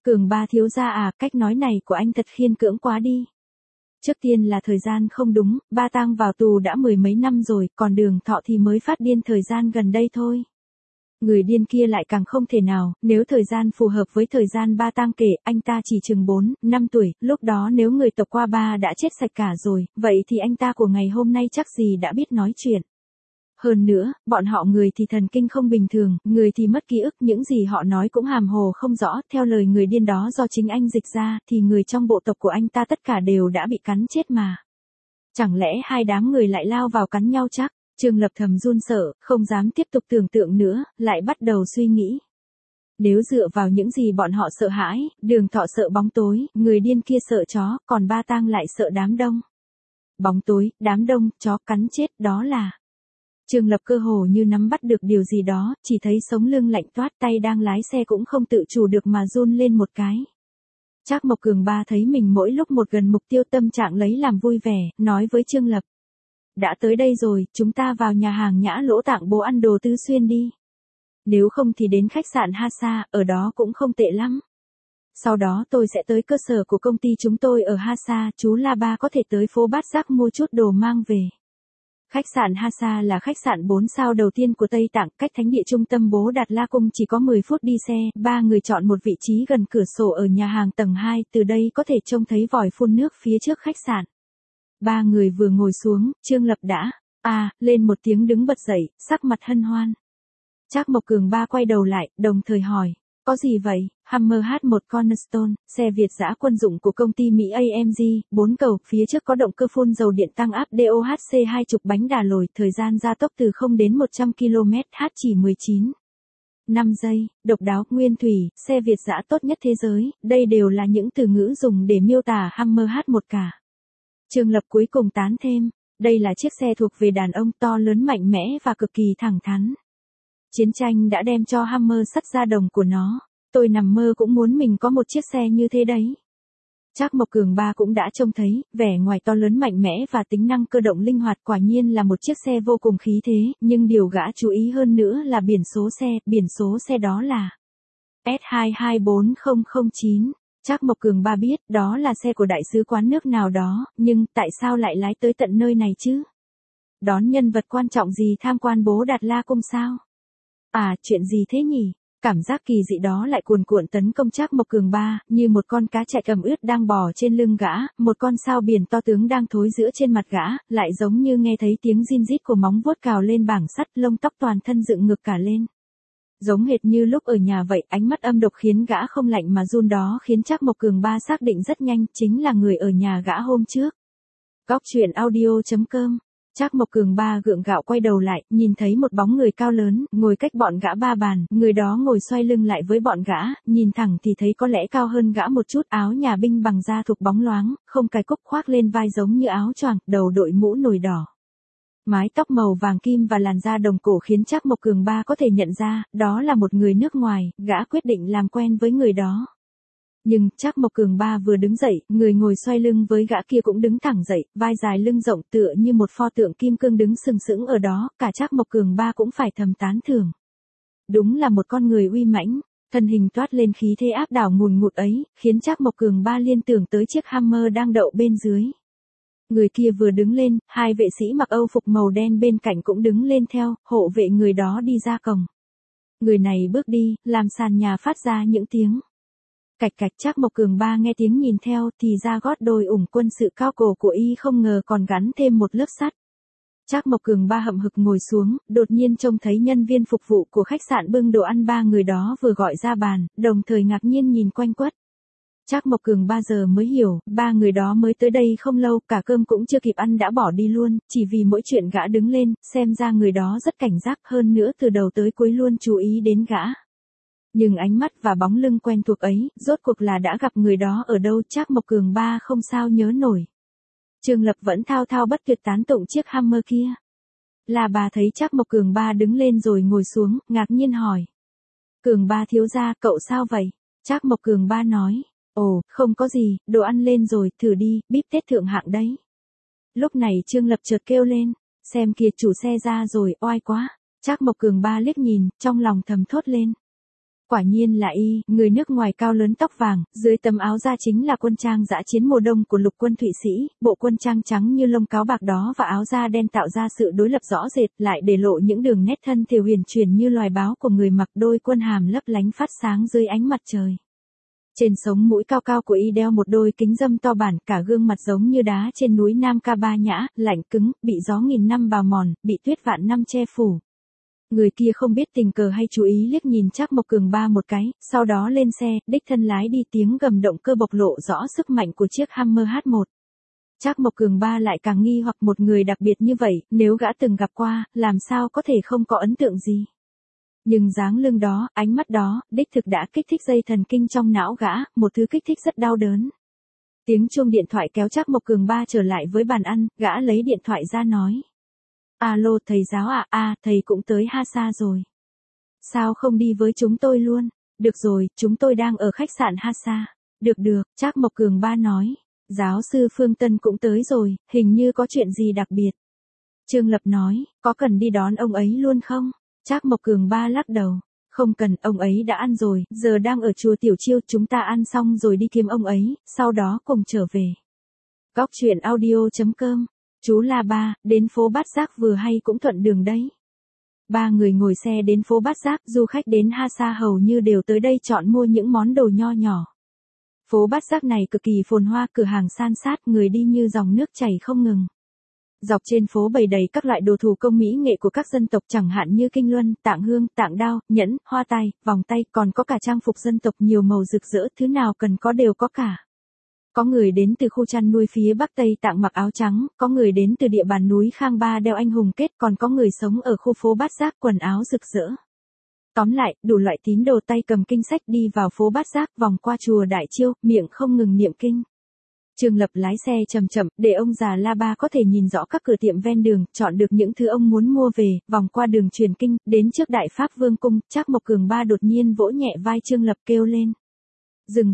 Cường Ba thiếu gia à, cách nói này của anh thật khiên cưỡng quá đi. Trước tiên là thời gian không đúng, Ba Tang vào tù đã mười mấy năm rồi, còn Đường Thọ thì mới phát điên thời gian gần đây thôi. Người điên kia lại càng không thể nào, nếu thời gian phù hợp với thời gian Ba Tang kể, anh ta chỉ chừng 4, 5 tuổi, lúc đó nếu người tộc qua ba đã chết sạch cả rồi, vậy thì anh ta của ngày hôm nay chắc gì đã biết nói chuyện. Hơn nữa, bọn họ người thì thần kinh không bình thường, người thì mất ký ức, những gì họ nói cũng hàm hồ không rõ, theo lời người điên đó do chính anh dịch ra, thì người trong bộ tộc của anh ta tất cả đều đã bị cắn chết mà. Chẳng lẽ hai đám người lại lao vào cắn nhau chắc? Trương Lập thầm run sợ, không dám tiếp tục tưởng tượng nữa, lại bắt đầu suy nghĩ. Nếu dựa vào những gì bọn họ sợ hãi, Đường Thọ sợ bóng tối, người điên kia sợ chó, còn Ba Tang lại sợ đám đông. Bóng tối, đám đông, chó cắn chết, đó là... Trương Lập cơ hồ như nắm bắt được điều gì đó, chỉ thấy sống lưng lạnh toát, tay đang lái xe cũng không tự chủ được mà run lên một cái. Trác Mộc Cường Ba thấy mình mỗi lúc một gần mục tiêu, tâm trạng lấy làm vui vẻ, nói với Trương Lập. Đã tới đây rồi, chúng ta vào nhà hàng Nhã Lỗ Tạng Bố ăn đồ tứ xuyên đi. Nếu không thì đến khách sạn Hasa, ở đó cũng không tệ lắm. Sau đó tôi sẽ tới cơ sở của công ty chúng tôi ở Hasa, chú La Ba có thể tới phố Bát Giác mua chút đồ mang về. Khách sạn Hasa là khách sạn 4 sao đầu tiên của Tây Tạng, cách thánh địa trung tâm Bố Đạt La Cung chỉ có 10 phút đi xe, ba người chọn một vị trí gần cửa sổ ở nhà hàng tầng 2, từ đây có thể trông thấy vòi phun nước phía trước khách sạn. Ba người vừa ngồi xuống, Trương Lập đã, lên một tiếng đứng bật dậy, sắc mặt hân hoan. Trác Mộc Cường Ba quay đầu lại, đồng thời hỏi, có gì vậy? Hummer H1 Cornerstone, xe Việt dã quân dụng của công ty Mỹ AMG, 4 cầu, phía trước có động cơ phun dầu điện tăng áp DOHC 20 bánh đà lồi, thời gian gia tốc từ 0 đến 100 km/h chỉ 19,5 giây, độc đáo, nguyên thủy, xe Việt dã tốt nhất thế giới, đây đều là những từ ngữ dùng để miêu tả Hummer H1 cả. Trương Lập cuối cùng tán thêm, đây là chiếc xe thuộc về đàn ông, to lớn mạnh mẽ và cực kỳ thẳng thắn. Chiến tranh đã đem cho Hummer sắt da đồng của nó, tôi nằm mơ cũng muốn mình có một chiếc xe như thế đấy. Trác Mộc Cường Ba cũng đã trông thấy, vẻ ngoài to lớn mạnh mẽ và tính năng cơ động linh hoạt, quả nhiên là một chiếc xe vô cùng khí thế, nhưng điều gã chú ý hơn nữa là biển số xe đó là S224009. Trác Mộc Cường Ba biết, đó là xe của đại sứ quán nước nào đó, nhưng tại sao lại lái tới tận nơi này chứ? Đón nhân vật quan trọng gì tham quan Bố Đạt La Cung sao? Chuyện gì thế nhỉ? Cảm giác kỳ dị đó lại cuồn cuộn tấn công Trác Mộc Cường Ba, như một con cá chạy ẩm ướt đang bò trên lưng gã, một con sao biển to tướng đang thối giữa trên mặt gã, lại giống như nghe thấy tiếng rin rít của móng vuốt cào lên bảng sắt, lông tóc toàn thân dựng ngược cả lên. Giống hệt như lúc ở nhà vậy, ánh mắt âm độc khiến gã không lạnh mà run, đó khiến Trác Mộc Cường Ba xác định rất nhanh, chính là người ở nhà gã hôm trước. Góc truyện audio.com. Trác Mộc Cường Ba gượng gạo quay đầu lại, nhìn thấy một bóng người cao lớn, ngồi cách bọn gã 3 bàn, người đó ngồi xoay lưng lại với bọn gã, nhìn thẳng thì thấy có lẽ cao hơn gã một chút, áo nhà binh bằng da thục bóng loáng, không cài cúc, khoác lên vai giống như áo choàng, đầu đội mũ nồi đỏ. Mái tóc màu vàng kim và làn da đồng cổ khiến Trác Mộc Cường Ba có thể nhận ra, đó là một người nước ngoài, gã quyết định làm quen với người đó. Nhưng, Trác Mộc Cường Ba vừa đứng dậy, người ngồi xoay lưng với gã kia cũng đứng thẳng dậy, vai dài lưng rộng tựa như một pho tượng kim cương đứng sừng sững ở đó, cả Trác Mộc Cường Ba cũng phải thầm tán thưởng. Đúng là một con người uy mãnh, thân hình toát lên khí thế áp đảo ngùn ngụt ấy, khiến Trác Mộc Cường Ba liên tưởng tới chiếc Hummer đang đậu bên dưới. Người kia vừa đứng lên, hai vệ sĩ mặc Âu phục màu đen bên cạnh cũng đứng lên theo, hộ vệ người đó đi ra cổng. Người này bước đi, làm sàn nhà phát ra những tiếng cạch cạch. Trác Mộc Cường Ba nghe tiếng nhìn theo, thì ra gót đôi ủng quân sự cao cổ của y không ngờ còn gắn thêm một lớp sắt. Trác Mộc Cường Ba hậm hực ngồi xuống, đột nhiên trông thấy nhân viên phục vụ của khách sạn bưng đồ ăn ba người đó vừa gọi ra bàn, đồng thời ngạc nhiên nhìn quanh quất. Trác Mộc Cường Ba giờ mới hiểu, ba người đó mới tới đây không lâu, cả cơm cũng chưa kịp ăn đã bỏ đi luôn, chỉ vì mỗi chuyện gã đứng lên, xem ra người đó rất cảnh giác, hơn nữa từ đầu tới cuối luôn chú ý đến gã. Nhưng ánh mắt và bóng lưng quen thuộc ấy, rốt cuộc là đã gặp người đó ở đâu, Trác Mộc Cường Ba không sao nhớ nổi. Trương Lập vẫn thao thao bất tuyệt tán tụng chiếc Hummer kia. Là bà thấy Trác Mộc Cường Ba đứng lên rồi ngồi xuống, ngạc nhiên hỏi. Cường Ba thiếu gia, cậu sao vậy? Trác Mộc Cường Ba nói. Ồ, không có gì, đồ ăn lên rồi, thử đi, bíp tết thượng hạng đấy. Lúc này Trương Lập chợt kêu lên, xem kìa chủ xe ra rồi, oai quá. Trác Mộc Cường Ba liếc nhìn, trong lòng thầm thốt lên. Quả nhiên là y, người nước ngoài cao lớn tóc vàng, dưới tấm áo da chính là quân trang dã chiến mùa đông của lục quân Thụy Sĩ, bộ quân trang trắng như lông cáo bạc đó và áo da đen tạo ra sự đối lập rõ rệt, lại để lộ những đường nét thân thều huyền chuyển như loài báo của người mặc đôi quân hàm lấp lánh phát sáng dưới ánh mặt trời. Trên sống mũi cao cao của y đeo một đôi kính râm to bản, cả gương mặt giống như đá trên núi Nam Ca Ba Nhã, lạnh cứng, bị gió nghìn năm bào mòn, bị tuyết vạn năm che phủ. Người kia không biết tình cờ hay chú ý liếc nhìn Trác Mộc Cường Ba một cái, sau đó lên xe, đích thân lái đi, tiếng gầm động cơ bộc lộ rõ sức mạnh của chiếc Hammer H1. Trác Mộc Cường Ba lại càng nghi hoặc một người đặc biệt như vậy, nếu gã từng gặp qua, làm sao có thể không có ấn tượng gì. Nhưng dáng lưng đó, ánh mắt đó, đích thực đã kích thích dây thần kinh trong não gã, một thứ kích thích rất đau đớn. Tiếng chuông điện thoại kéo Trác Mộc Cường Ba trở lại với bàn ăn, gã lấy điện thoại ra nói. Alo thầy giáo à, thầy cũng tới Hasa rồi. Sao không đi với chúng tôi luôn? Được rồi, chúng tôi đang ở khách sạn Hasa. Được, Trác Mộc Cường Ba nói. Giáo sư Phương Tân cũng tới rồi, hình như có chuyện gì đặc biệt. Trương Lập nói, có cần đi đón ông ấy luôn không? Trác Mộc Cường Ba lắc đầu. Không cần, ông ấy đã ăn rồi, giờ đang ở chùa Tiểu Chiêu, chúng ta ăn xong rồi đi kiếm ông ấy, sau đó cùng trở về. Góc truyện audio.com. Chú là ba, đến phố Bát Giác vừa hay cũng thuận đường đấy. Ba người ngồi xe đến phố Bát Giác, du khách đến Hasa hầu như đều tới đây chọn mua những món đồ nho nhỏ. Phố Bát Giác này cực kỳ phồn hoa, cửa hàng san sát, người đi như dòng nước chảy không ngừng. Dọc trên phố bày đầy các loại đồ thủ công mỹ nghệ của các dân tộc, chẳng hạn như kinh luân, tạng hương, tạng đao, nhẫn, hoa tai, vòng tay, còn có cả trang phục dân tộc nhiều màu rực rỡ, thứ nào cần có đều có cả. Có người đến từ khu chăn nuôi phía Bắc Tây Tạng mặc áo trắng, có người đến từ địa bàn núi Khang Ba đeo anh hùng kết, còn có người sống ở khu phố Bát Giác quần áo rực rỡ. Tóm lại, đủ loại tín đồ tay cầm kinh sách đi vào phố Bát Giác, vòng qua chùa Đại Chiêu, miệng không ngừng niệm kinh. Trương Lập lái xe chậm chậm, để ông già La Ba có thể nhìn rõ các cửa tiệm ven đường, chọn được những thứ ông muốn mua về, vòng qua đường truyền kinh, đến trước Đại Pháp Vương cung, Trác Mộc Cường Ba đột nhiên vỗ nhẹ vai Trương Lập kêu lên. Dừng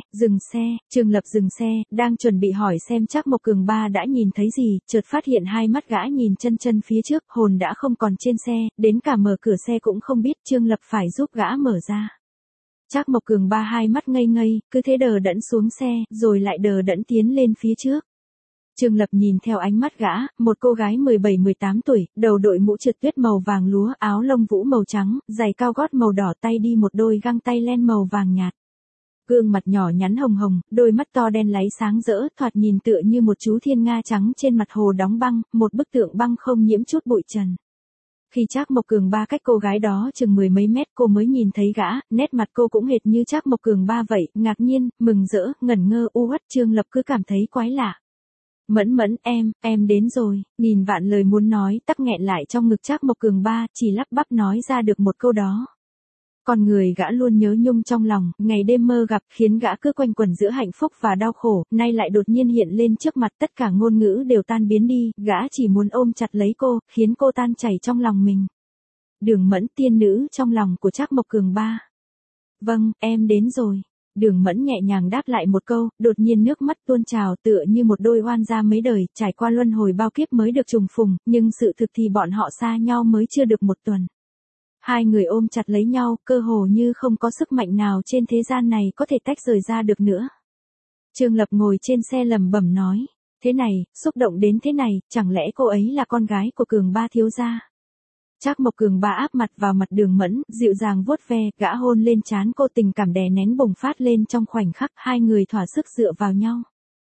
xe, Trương Lập dừng xe, đang chuẩn bị hỏi xem Trác Mộc Cường Ba đã nhìn thấy gì, chợt phát hiện hai mắt gã nhìn chân phía trước, hồn đã không còn trên xe, đến cả mở cửa xe cũng không biết, Trương Lập phải giúp gã mở ra. Trác Mộc Cường Ba hai mắt ngây ngây, cứ thế đờ đẫn xuống xe, rồi lại đờ đẫn tiến lên phía trước. Trương Lập nhìn theo ánh mắt gã, một cô gái 17-18 tuổi, đầu đội mũ trượt tuyết màu vàng lúa, áo lông vũ màu trắng, giày cao gót màu đỏ, tay đi một đôi găng tay len màu vàng nhạt. Gương mặt nhỏ nhắn hồng hồng, đôi mắt to đen láy sáng rỡ, thoạt nhìn tựa như một chú thiên nga trắng trên mặt hồ đóng băng, một bức tượng băng không nhiễm chút bụi trần. Khi Trác Mộc Cường Ba cách cô gái đó chừng 10 mấy mét, cô mới nhìn thấy gã, nét mặt cô cũng hệt như Trác Mộc Cường Ba vậy, ngạc nhiên, mừng rỡ, ngẩn ngơ, u uất. Trương Lập cứ cảm thấy quái lạ. Mẫn, em đến rồi, nghìn vạn lời muốn nói, tắc nghẹn lại trong ngực Trác Mộc Cường Ba, chỉ lắp bắp nói ra được một câu đó. Con người gã luôn nhớ nhung trong lòng, ngày đêm mơ gặp, khiến gã cứ quanh quẩn giữa hạnh phúc và đau khổ, nay lại đột nhiên hiện lên trước mặt, tất cả ngôn ngữ đều tan biến đi, gã chỉ muốn ôm chặt lấy cô, khiến cô tan chảy trong lòng mình. Đường Mẫn, tiên nữ trong lòng của Trác Mộc Cường Ba. Vâng, em đến rồi. Đường Mẫn nhẹ nhàng đáp lại một câu, đột nhiên nước mắt tuôn trào, tựa như một đôi oan gia mấy đời, trải qua luân hồi bao kiếp mới được trùng phùng, nhưng sự thực thì bọn họ xa nhau mới chưa được một tuần. Hai người ôm chặt lấy nhau, cơ hồ như không có sức mạnh nào trên thế gian này có thể tách rời ra được nữa. Trương Lập ngồi trên xe lẩm bẩm nói, thế này, xúc động đến thế này, chẳng lẽ cô ấy là con gái của Cường Ba thiếu gia? Trác Mộc Cường Ba áp mặt vào mặt Đường Mẫn, dịu dàng vuốt ve, gã hôn lên trán cô, tình cảm đè nén bùng phát lên trong khoảnh khắc, hai người thỏa sức dựa vào nhau.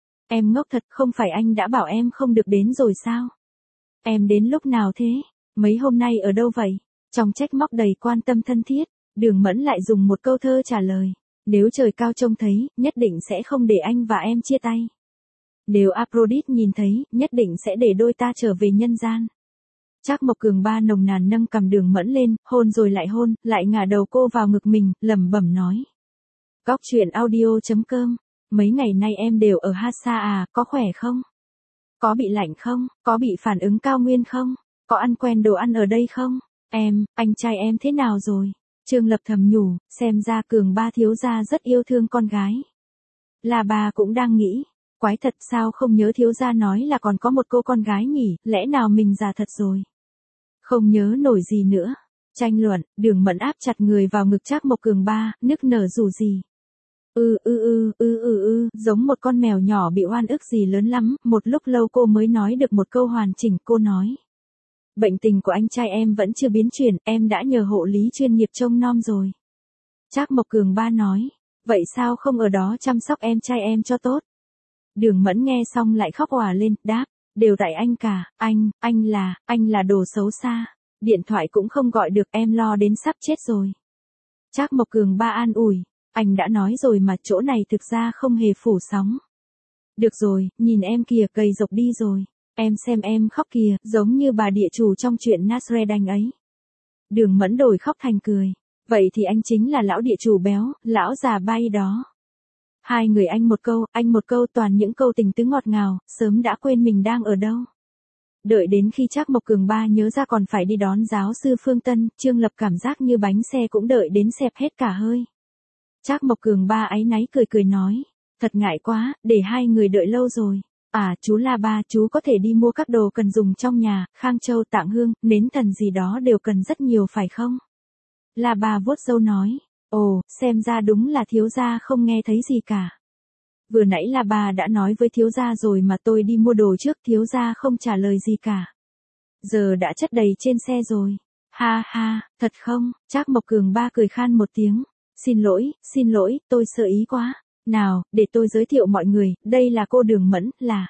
Em ngốc thật, không phải anh đã bảo em không được đến rồi sao? Em đến lúc nào thế? Mấy hôm nay ở đâu vậy? Trong trách móc đầy quan tâm thân thiết, Đường Mẫn lại dùng một câu thơ trả lời. Nếu trời cao trông thấy, nhất định sẽ không để anh và em chia tay. Nếu Aphrodite nhìn thấy, nhất định sẽ để đôi ta trở về nhân gian. Trác Mộc Cường Ba nồng nàn nâng cằm Đường Mẫn lên, hôn rồi lại ngả đầu cô vào ngực mình, lẩm bẩm nói. Góc truyện audio.com. Mấy ngày nay em đều ở Hasa à, có khỏe không? Có bị lạnh không? Có bị phản ứng cao nguyên không? Có ăn quen đồ ăn ở đây không? Anh trai em thế nào rồi? Trương Lập thầm nhủ, xem ra Cường Ba thiếu gia rất yêu thương con gái. La Ba cũng đang nghĩ, quái thật, sao không nhớ thiếu gia nói là còn có một cô con gái nhỉ, lẽ nào mình già thật rồi? Không nhớ nổi gì nữa. Tranh luận, Đường Mẫn áp chặt người vào ngực Trác Mộc Cường ba, nức nở rủ rỉ. Giống một con mèo nhỏ bị oan ức gì lớn lắm, một lúc lâu cô mới nói được một câu hoàn chỉnh, cô nói. Bệnh tình của anh trai em vẫn chưa biến chuyển, em đã nhờ hộ lý chuyên nghiệp trông nom rồi. Trác Mộc Cường ba nói, vậy sao không ở đó chăm sóc em trai em cho tốt? Đường Mẫn nghe xong lại khóc òa lên, đáp, đều tại anh cả, anh là đồ xấu xa. Điện thoại cũng không gọi được, em lo đến sắp chết rồi. Trác Mộc Cường ba an ủi, anh đã nói rồi mà, chỗ này thực ra không hề phủ sóng. Được rồi, nhìn em kìa, gầy rộc đi rồi. Em xem em khóc kìa, giống như bà địa chủ trong chuyện Nasreddin ấy. Đường Mẫn đổi khóc thành cười. Vậy thì anh chính là lão địa chủ béo, lão già bay đó. Hai người anh một câu, toàn những câu tình tứ ngọt ngào, sớm đã quên mình đang ở đâu. Đợi đến khi Trác Mộc Cường ba nhớ ra còn phải đi đón giáo sư Phương Tân, Trương Lập cảm giác như bánh xe cũng đợi đến xẹp hết cả hơi. Trác Mộc Cường ba áy náy cười nói, thật ngại quá, để hai người đợi lâu rồi. À, chú La Ba, chú có thể đi mua các đồ cần dùng trong nhà, Khang Châu, Tạng Hương, nến thần gì đó đều cần rất nhiều phải không? La Ba vuốt râu nói, ồ, xem ra đúng là thiếu gia không nghe thấy gì cả. Vừa nãy La Ba đã nói với thiếu gia rồi mà, tôi đi mua đồ trước, thiếu gia không trả lời gì cả. Giờ đã chất đầy trên xe rồi. Ha ha, thật không? Trác Mộc Cường ba cười khan một tiếng. Xin lỗi, tôi sơ ý quá. Nào, để tôi giới thiệu mọi người, đây là cô Đường Mẫn,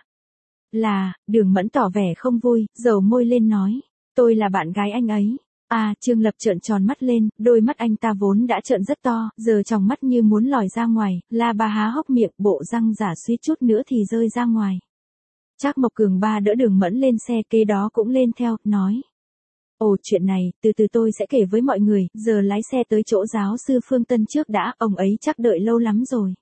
Đường Mẫn tỏ vẻ không vui, dầu môi lên nói. Tôi là bạn gái anh ấy. À, Trương Lập trợn tròn mắt lên, đôi mắt anh ta vốn đã trợn rất to, giờ tròng mắt như muốn lòi ra ngoài, La Ba há hốc miệng, bộ răng giả suýt chút nữa thì rơi ra ngoài. Trác Mộc Cường ba đỡ Đường Mẫn lên xe, kế đó cũng lên theo, nói. Ồ, chuyện này, từ từ tôi sẽ kể với mọi người, giờ lái xe tới chỗ giáo sư Phương Tân trước đã, ông ấy chắc đợi lâu lắm rồi.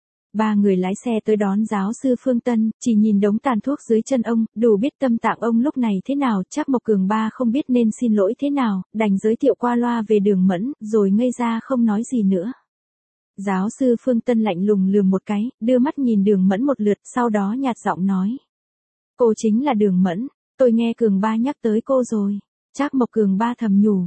Ba người lái xe tới đón giáo sư Phương Tân, chỉ nhìn đống tàn thuốc dưới chân ông, đủ biết tâm trạng ông lúc này thế nào. Trác Mộc Cường ba không biết nên xin lỗi thế nào, đành giới thiệu qua loa về Đường Mẫn, rồi ngây ra không nói gì nữa. Giáo sư Phương Tân lạnh lùng lườm một cái, đưa mắt nhìn Đường Mẫn một lượt, sau đó nhạt giọng nói. Cô chính là Đường Mẫn, tôi nghe Cường ba nhắc tới cô rồi. Trác Mộc Cường ba thầm nhủ,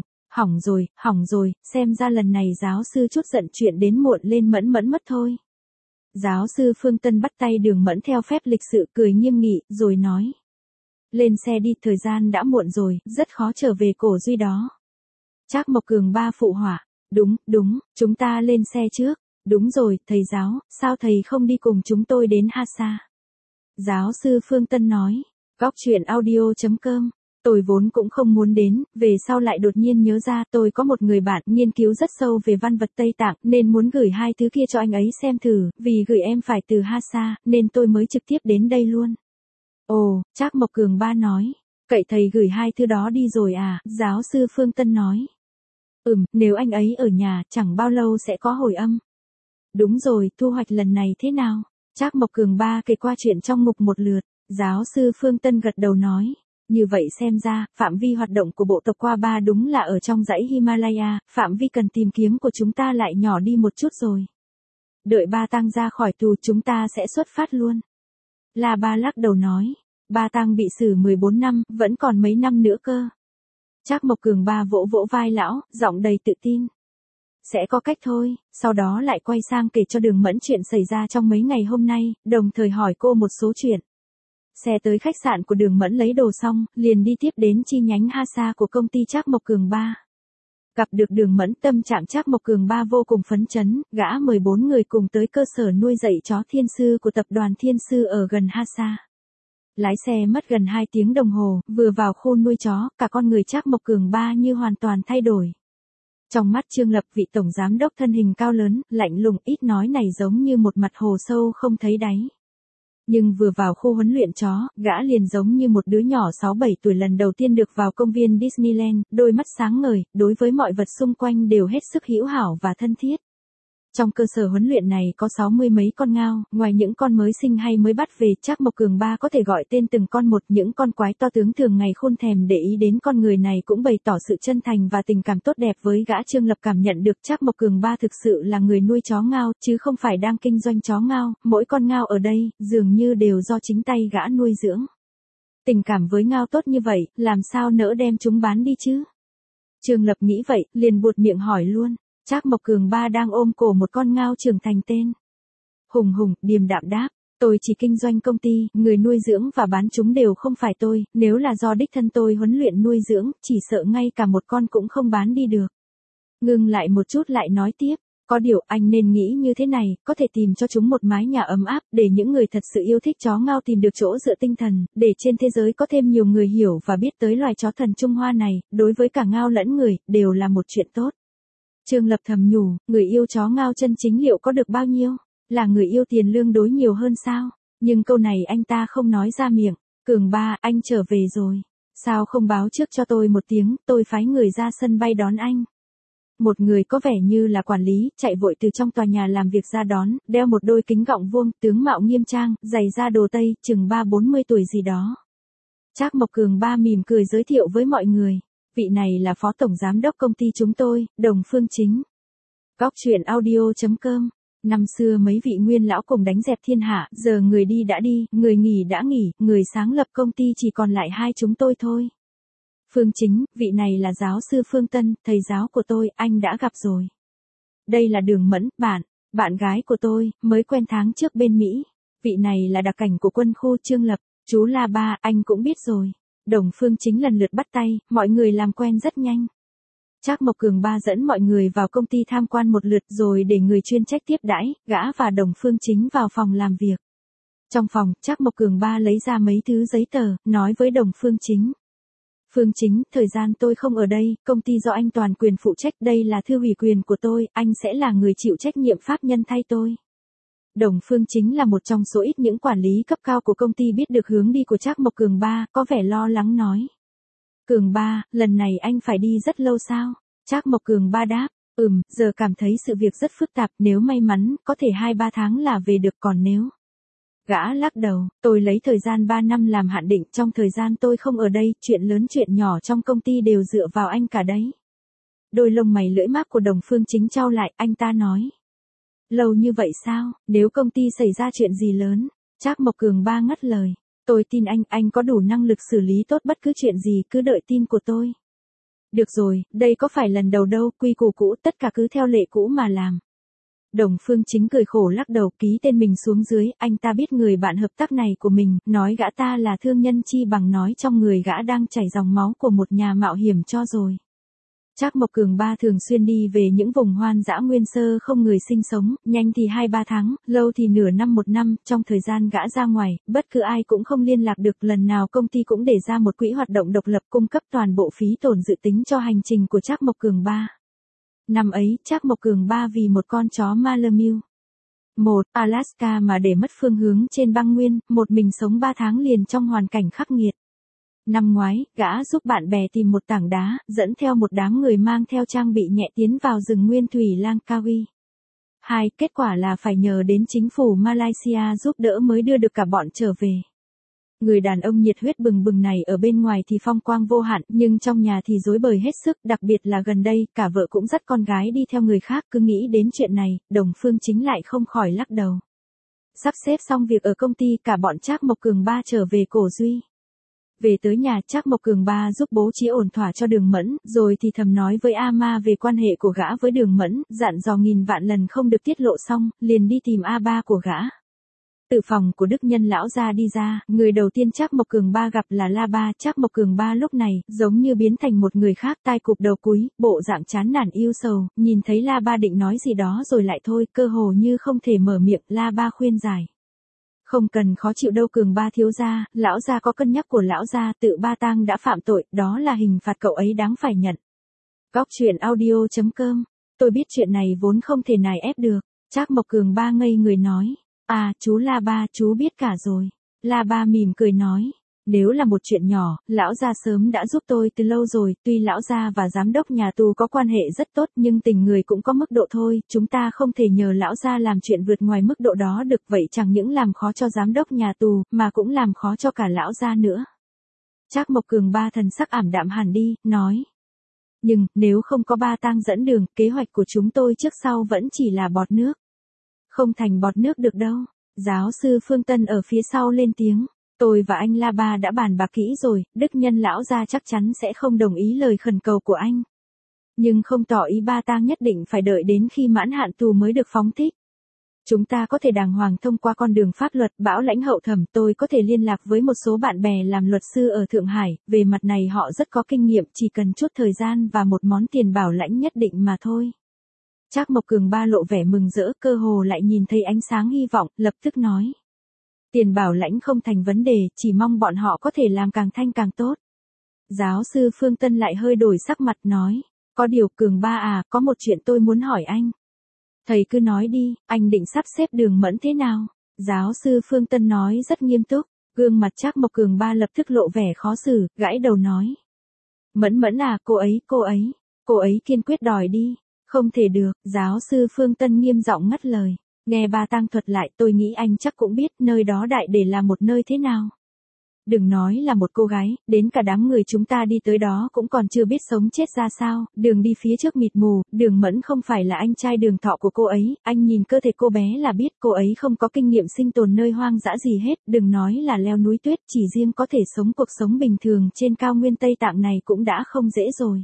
hỏng rồi, xem ra lần này giáo sư chút giận chuyện đến muộn lên Mẫn mất thôi. Giáo sư Phương Tân bắt tay Đường Mẫn theo phép lịch sự, cười nghiêm nghị, rồi nói. Lên xe đi, thời gian đã muộn rồi, rất khó trở về Cổ Duy đó. Trác Mộc Cường ba phụ họa, đúng, chúng ta lên xe trước. Đúng rồi, thầy giáo, sao thầy không đi cùng chúng tôi đến Hasa? Giáo sư Phương Tân nói, góc chuyện audio.com. Tôi vốn cũng không muốn đến, về sau lại đột nhiên nhớ ra tôi có một người bạn nghiên cứu rất sâu về văn vật Tây Tạng, nên muốn gửi hai thứ kia cho anh ấy xem thử, vì gửi em phải từ Hasa, nên tôi mới trực tiếp đến đây luôn. Ồ, Trác Mộc Cường ba nói, cậy thầy gửi hai thứ đó đi rồi à, giáo sư Phương Tân nói. Nếu anh ấy ở nhà, chẳng bao lâu sẽ có hồi âm. Đúng rồi, thu hoạch lần này thế nào? Trác Mộc Cường ba kể qua chuyện trong mục một lượt, giáo sư Phương Tân gật đầu nói. Như vậy xem ra, phạm vi hoạt động của bộ tộc Qua Ba đúng là ở trong dãy Himalaya, phạm vi cần tìm kiếm của chúng ta lại nhỏ đi một chút rồi. Đợi Ba Tăng ra khỏi tù chúng ta sẽ xuất phát luôn. La Ba lắc đầu nói, Ba Tăng bị xử 14 năm, vẫn còn mấy năm nữa cơ. Trác Mộc Cường ba vỗ vỗ vai lão, giọng đầy tự tin. Sẽ có cách thôi, sau đó lại quay sang kể cho Đường Mẫn chuyện xảy ra trong mấy ngày hôm nay, đồng thời hỏi cô một số chuyện. Xe tới khách sạn của Đường Mẫn lấy đồ xong, liền đi tiếp đến chi nhánh Hasa của công ty Trác Mộc Cường ba. Gặp được Đường Mẫn, tâm trạng Trác Mộc Cường ba vô cùng phấn chấn, gã mời 4 người cùng tới cơ sở nuôi dạy chó Thiên Sư của tập đoàn Thiên Sư ở gần Hasa. Lái xe mất gần 2 tiếng đồng hồ, vừa vào khu nuôi chó, cả con người Trác Mộc Cường ba như hoàn toàn thay đổi. Trong mắt Trương Lập, vị tổng giám đốc thân hình cao lớn, lạnh lùng ít nói này giống như một mặt hồ sâu không thấy đáy. Nhưng vừa vào khu huấn luyện chó, gã liền giống như một đứa nhỏ 6-7 tuổi lần đầu tiên được vào công viên Disneyland, đôi mắt sáng ngời, đối với mọi vật xung quanh đều hết sức hữu hảo và thân thiết. Trong cơ sở huấn luyện này có 60 mấy con ngao, ngoài những con mới sinh hay mới bắt về, Trác Mộc Cường ba có thể gọi tên từng con một, những con quái to tướng thường ngày khôn thèm để ý đến con người này cũng bày tỏ sự chân thành và tình cảm tốt đẹp với gã. Trương Lập cảm nhận được Trác Mộc Cường ba thực sự là người nuôi chó ngao, chứ không phải đang kinh doanh chó ngao, mỗi con ngao ở đây, dường như đều do chính tay gã nuôi dưỡng. Tình cảm với ngao tốt như vậy, làm sao nỡ đem chúng bán đi chứ? Trương Lập nghĩ vậy, liền buột miệng hỏi luôn. Trác Mộc Cường Ba đang ôm cổ một con ngao trưởng thành tên. Hùng Hùng, điềm đạm đáp. Tôi chỉ kinh doanh công ty, người nuôi dưỡng và bán chúng đều không phải tôi, nếu là do đích thân tôi huấn luyện nuôi dưỡng, chỉ sợ ngay cả một con cũng không bán đi được. Ngưng lại một chút lại nói tiếp, có điều anh nên nghĩ như thế này, có thể tìm cho chúng một mái nhà ấm áp, để những người thật sự yêu thích chó ngao tìm được chỗ dựa tinh thần, để trên thế giới có thêm nhiều người hiểu và biết tới loài chó thần Trung Hoa này, đối với cả ngao lẫn người, đều là một chuyện tốt. Trương Lập thầm nhủ, người yêu chó ngao chân chính liệu có được bao nhiêu? Là người yêu tiền lương đối nhiều hơn sao? Nhưng câu này anh ta không nói ra miệng. Cường Ba, anh trở về rồi. Sao không báo trước cho tôi một tiếng, tôi phái người ra sân bay đón anh. Một người có vẻ như là quản lý, chạy vội từ trong tòa nhà làm việc ra đón, đeo một đôi kính gọng vuông, tướng mạo nghiêm trang, giày da đồ Tây, chừng 30-40 tuổi gì đó. Trác Mộc Cường Ba mỉm cười giới thiệu với mọi người. Vị này là phó tổng giám đốc công ty chúng tôi, Đồng Phương Chính. Góc truyện audio.com. Năm xưa mấy vị nguyên lão cùng đánh dẹp thiên hạ, giờ người đi đã đi, người nghỉ đã nghỉ, người sáng lập công ty chỉ còn lại hai chúng tôi thôi. Phương Chính, vị này là giáo sư Phương Tân, thầy giáo của tôi, anh đã gặp rồi. Đây là Đường Mẫn, bạn gái của tôi, mới quen tháng trước bên Mỹ. Vị này là đặc cảnh của quân khu Trương Lập, chú La Ba, anh cũng biết rồi. Đồng Phương Chính lần lượt bắt tay, mọi người làm quen rất nhanh. Trác Mộc Cường Ba dẫn mọi người vào công ty tham quan một lượt rồi để người chuyên trách tiếp đãi, gã và Đồng Phương Chính vào phòng làm việc. Trong phòng, Trác Mộc Cường Ba lấy ra mấy thứ giấy tờ, nói với Đồng Phương Chính. Phương Chính, thời gian tôi không ở đây, công ty do anh toàn quyền phụ trách, đây là thư ủy quyền của tôi, anh sẽ là người chịu trách nhiệm pháp nhân thay tôi. Đồng Phương Chính là một trong số ít những quản lý cấp cao của công ty biết được hướng đi của Trác Mộc Cường Ba, có vẻ lo lắng nói. Cường Ba, lần này anh phải đi rất lâu sao? Trác Mộc Cường Ba đáp, giờ cảm thấy sự việc rất phức tạp, nếu may mắn, có thể 2-3 tháng là về được, còn nếu... Gã lắc đầu, tôi lấy thời gian 3 năm làm hạn định, trong thời gian tôi không ở đây, chuyện lớn chuyện nhỏ trong công ty đều dựa vào anh cả đấy. Đôi lông mày lưỡi máp của Đồng Phương Chính chau lại, anh ta nói. Lâu như vậy sao, nếu công ty xảy ra chuyện gì lớn? Trác Mộc Cường Ba ngắt lời. Tôi tin anh có đủ năng lực xử lý tốt bất cứ chuyện gì, cứ đợi tin của tôi. Được rồi, đây có phải lần đầu đâu, quy củ cũ, tất cả cứ theo lệ cũ mà làm. Đồng Phương Chính cười khổ lắc đầu, ký tên mình xuống dưới, anh ta biết người bạn hợp tác này của mình, nói gã ta là thương nhân chi bằng nói trong người gã đang chảy dòng máu của một nhà mạo hiểm cho rồi. Trác Mộc Cường Ba thường xuyên đi về những vùng hoang dã nguyên sơ không người sinh sống, nhanh thì 2-3 tháng, lâu thì nửa năm 1 năm, trong thời gian gã ra ngoài, bất cứ ai cũng không liên lạc được, lần nào công ty cũng để ra một quỹ hoạt động độc lập cung cấp toàn bộ phí tổn dự tính cho hành trình của Trác Mộc Cường Ba. Năm ấy, Trác Mộc Cường Ba vì một con chó Malamute Alaska mà để mất phương hướng trên băng nguyên, một mình sống 3 tháng liền trong hoàn cảnh khắc nghiệt. Năm ngoái, gã giúp bạn bè tìm một tảng đá, dẫn theo một đám người mang theo trang bị nhẹ tiến vào rừng nguyên thủy Langkawi. Kết quả là phải nhờ đến chính phủ Malaysia giúp đỡ mới đưa được cả bọn trở về. Người đàn ông nhiệt huyết bừng bừng này ở bên ngoài thì phong quang vô hạn, nhưng trong nhà thì rối bời hết sức, đặc biệt là gần đây, cả vợ cũng dắt con gái đi theo người khác, cứ nghĩ đến chuyện này, Đồng Phương Chính lại không khỏi lắc đầu. Sắp xếp xong việc ở công ty, cả bọn Trác Mộc Cường Ba trở về Cổ Duy. Về tới nhà, Trác Mộc Cường Ba giúp bố trí ổn thỏa cho Đường Mẫn, rồi thì thầm nói với A Ma về quan hệ của gã với Đường Mẫn, dặn dò nghìn vạn lần không được tiết lộ xong, liền đi tìm A Ba của gã. Từ phòng của Đức Nhân lão gia đi ra, người đầu tiên Trác Mộc Cường Ba gặp là La Ba. Trác Mộc Cường Ba lúc này, giống như biến thành một người khác, tai cụp đầu cúi, bộ dạng chán nản yêu sầu, nhìn thấy La Ba định nói gì đó rồi lại thôi, cơ hồ như không thể mở miệng. La Ba khuyên giải. Không cần khó chịu đâu Cường Ba thiếu gia, lão gia có cân nhắc của lão gia, tự Ba Tang đã phạm tội, đó là hình phạt cậu ấy đáng phải nhận. Góc truyện audio.com. Tôi biết chuyện này vốn không thể nài ép được. Trác Mộc Cường Ba ngây người nói. Chú La Ba, chú biết cả rồi. La Ba mỉm cười nói. Nếu là một chuyện nhỏ, lão gia sớm đã giúp tôi từ lâu rồi, tuy lão gia và giám đốc nhà tù có quan hệ rất tốt nhưng tình người cũng có mức độ thôi, chúng ta không thể nhờ lão gia làm chuyện vượt ngoài mức độ đó được, vậy chẳng những làm khó cho giám đốc nhà tù, mà cũng làm khó cho cả lão gia nữa. Trác Mộc Cường Ba thần sắc ảm đạm hẳn đi, nói. Nhưng, nếu không có Ba Tang dẫn đường, kế hoạch của chúng tôi trước sau vẫn chỉ là bọt nước. Không thành bọt nước được đâu. Giáo sư Phương Tân ở phía sau lên tiếng. Tôi và anh La Ba đã bàn bạc kỹ rồi, Đức Nhân lão gia chắc chắn sẽ không đồng ý lời khẩn cầu của anh. Nhưng không tỏ ý ba tang nhất định phải đợi đến khi mãn hạn tù mới được phóng thích. Chúng ta có thể đàng hoàng thông qua con đường pháp luật. Bảo lãnh hậu thẩm, tôi có thể liên lạc với một số bạn bè làm luật sư ở Thượng Hải, về mặt này họ rất có kinh nghiệm, chỉ cần chút thời gian và một món tiền bảo lãnh nhất định mà thôi. Trác Mộc Cường Ba lộ vẻ mừng rỡ, cơ hồ lại nhìn thấy ánh sáng hy vọng, lập tức nói. Tiền bảo lãnh không thành vấn đề, chỉ mong bọn họ có thể làm càng thanh càng tốt. Giáo sư Phương Tân lại hơi đổi sắc mặt nói. Có điều Cường Ba à, có một chuyện tôi muốn hỏi anh. Thầy cứ nói đi, anh định sắp xếp Đường Mẫn thế nào? Giáo sư Phương Tân nói rất nghiêm túc, gương mặt Trác Mộc Cường Ba lập tức lộ vẻ khó xử, gãi đầu nói. Mẫn Mẫn à, cô ấy kiên quyết đòi đi. Không thể được, giáo sư Phương Tân nghiêm giọng ngắt lời. Nghe ba tang thuật lại, tôi nghĩ anh chắc cũng biết nơi đó đại để là một nơi thế nào. Đừng nói là một cô gái, đến cả đám người chúng ta đi tới đó cũng còn chưa biết sống chết ra sao, đường đi phía trước mịt mù, Đường Mẫn không phải là anh trai Đường Thọ của cô ấy, anh nhìn cơ thể cô bé là biết cô ấy không có kinh nghiệm sinh tồn nơi hoang dã gì hết, đừng nói là leo núi tuyết, chỉ riêng có thể sống cuộc sống bình thường trên cao nguyên Tây Tạng này cũng đã không dễ rồi.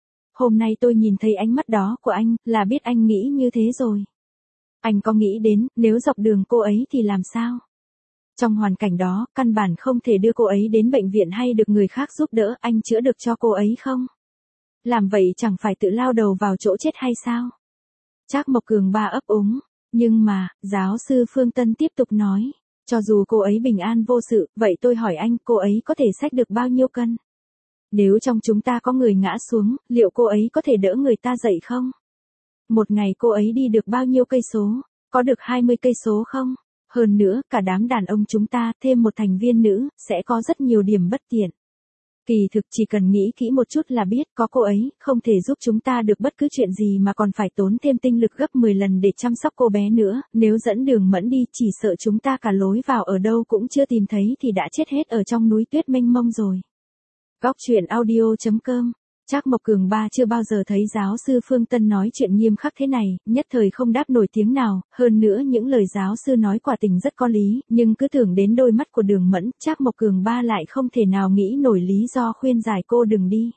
Hôm nay tôi nhìn thấy ánh mắt đó của anh, là biết anh nghĩ như thế rồi. Anh có nghĩ đến, nếu dọc đường cô ấy thì làm sao? Trong hoàn cảnh đó, căn bản không thể đưa cô ấy đến bệnh viện hay được người khác giúp đỡ, anh chữa được cho cô ấy không? Làm vậy chẳng phải tự lao đầu vào chỗ chết hay sao? Trác Mộc Cường Ba ấp úng. Nhưng mà, giáo sư Phương Tân tiếp tục nói, cho dù cô ấy bình an vô sự, vậy tôi hỏi anh, cô ấy có thể xách được bao nhiêu cân? Nếu trong chúng ta có người ngã xuống, liệu cô ấy có thể đỡ người ta dậy không? Một ngày cô ấy đi được bao nhiêu cây số? Có được 20 cây số không? Hơn nữa, cả đám đàn ông chúng ta, thêm một thành viên nữ, sẽ có rất nhiều điểm bất tiện. Kỳ thực chỉ cần nghĩ kỹ một chút là biết có cô ấy, không thể giúp chúng ta được bất cứ chuyện gì mà còn phải tốn thêm tinh lực gấp 10 lần để chăm sóc cô bé nữa, nếu dẫn Đường Mẫn đi chỉ sợ chúng ta cả lối vào ở đâu cũng chưa tìm thấy thì đã chết hết ở trong núi tuyết mênh mông rồi. Góc truyện audio.com. Trác Mộc Cường Ba chưa bao giờ thấy giáo sư Phương Tân nói chuyện nghiêm khắc thế này, nhất thời không đáp nổi tiếng nào, hơn nữa những lời giáo sư nói quả tình rất có lý, nhưng cứ tưởng đến đôi mắt của Đường Mẫn, Trác Mộc Cường Ba lại không thể nào nghĩ nổi lý do khuyên giải cô đừng đi.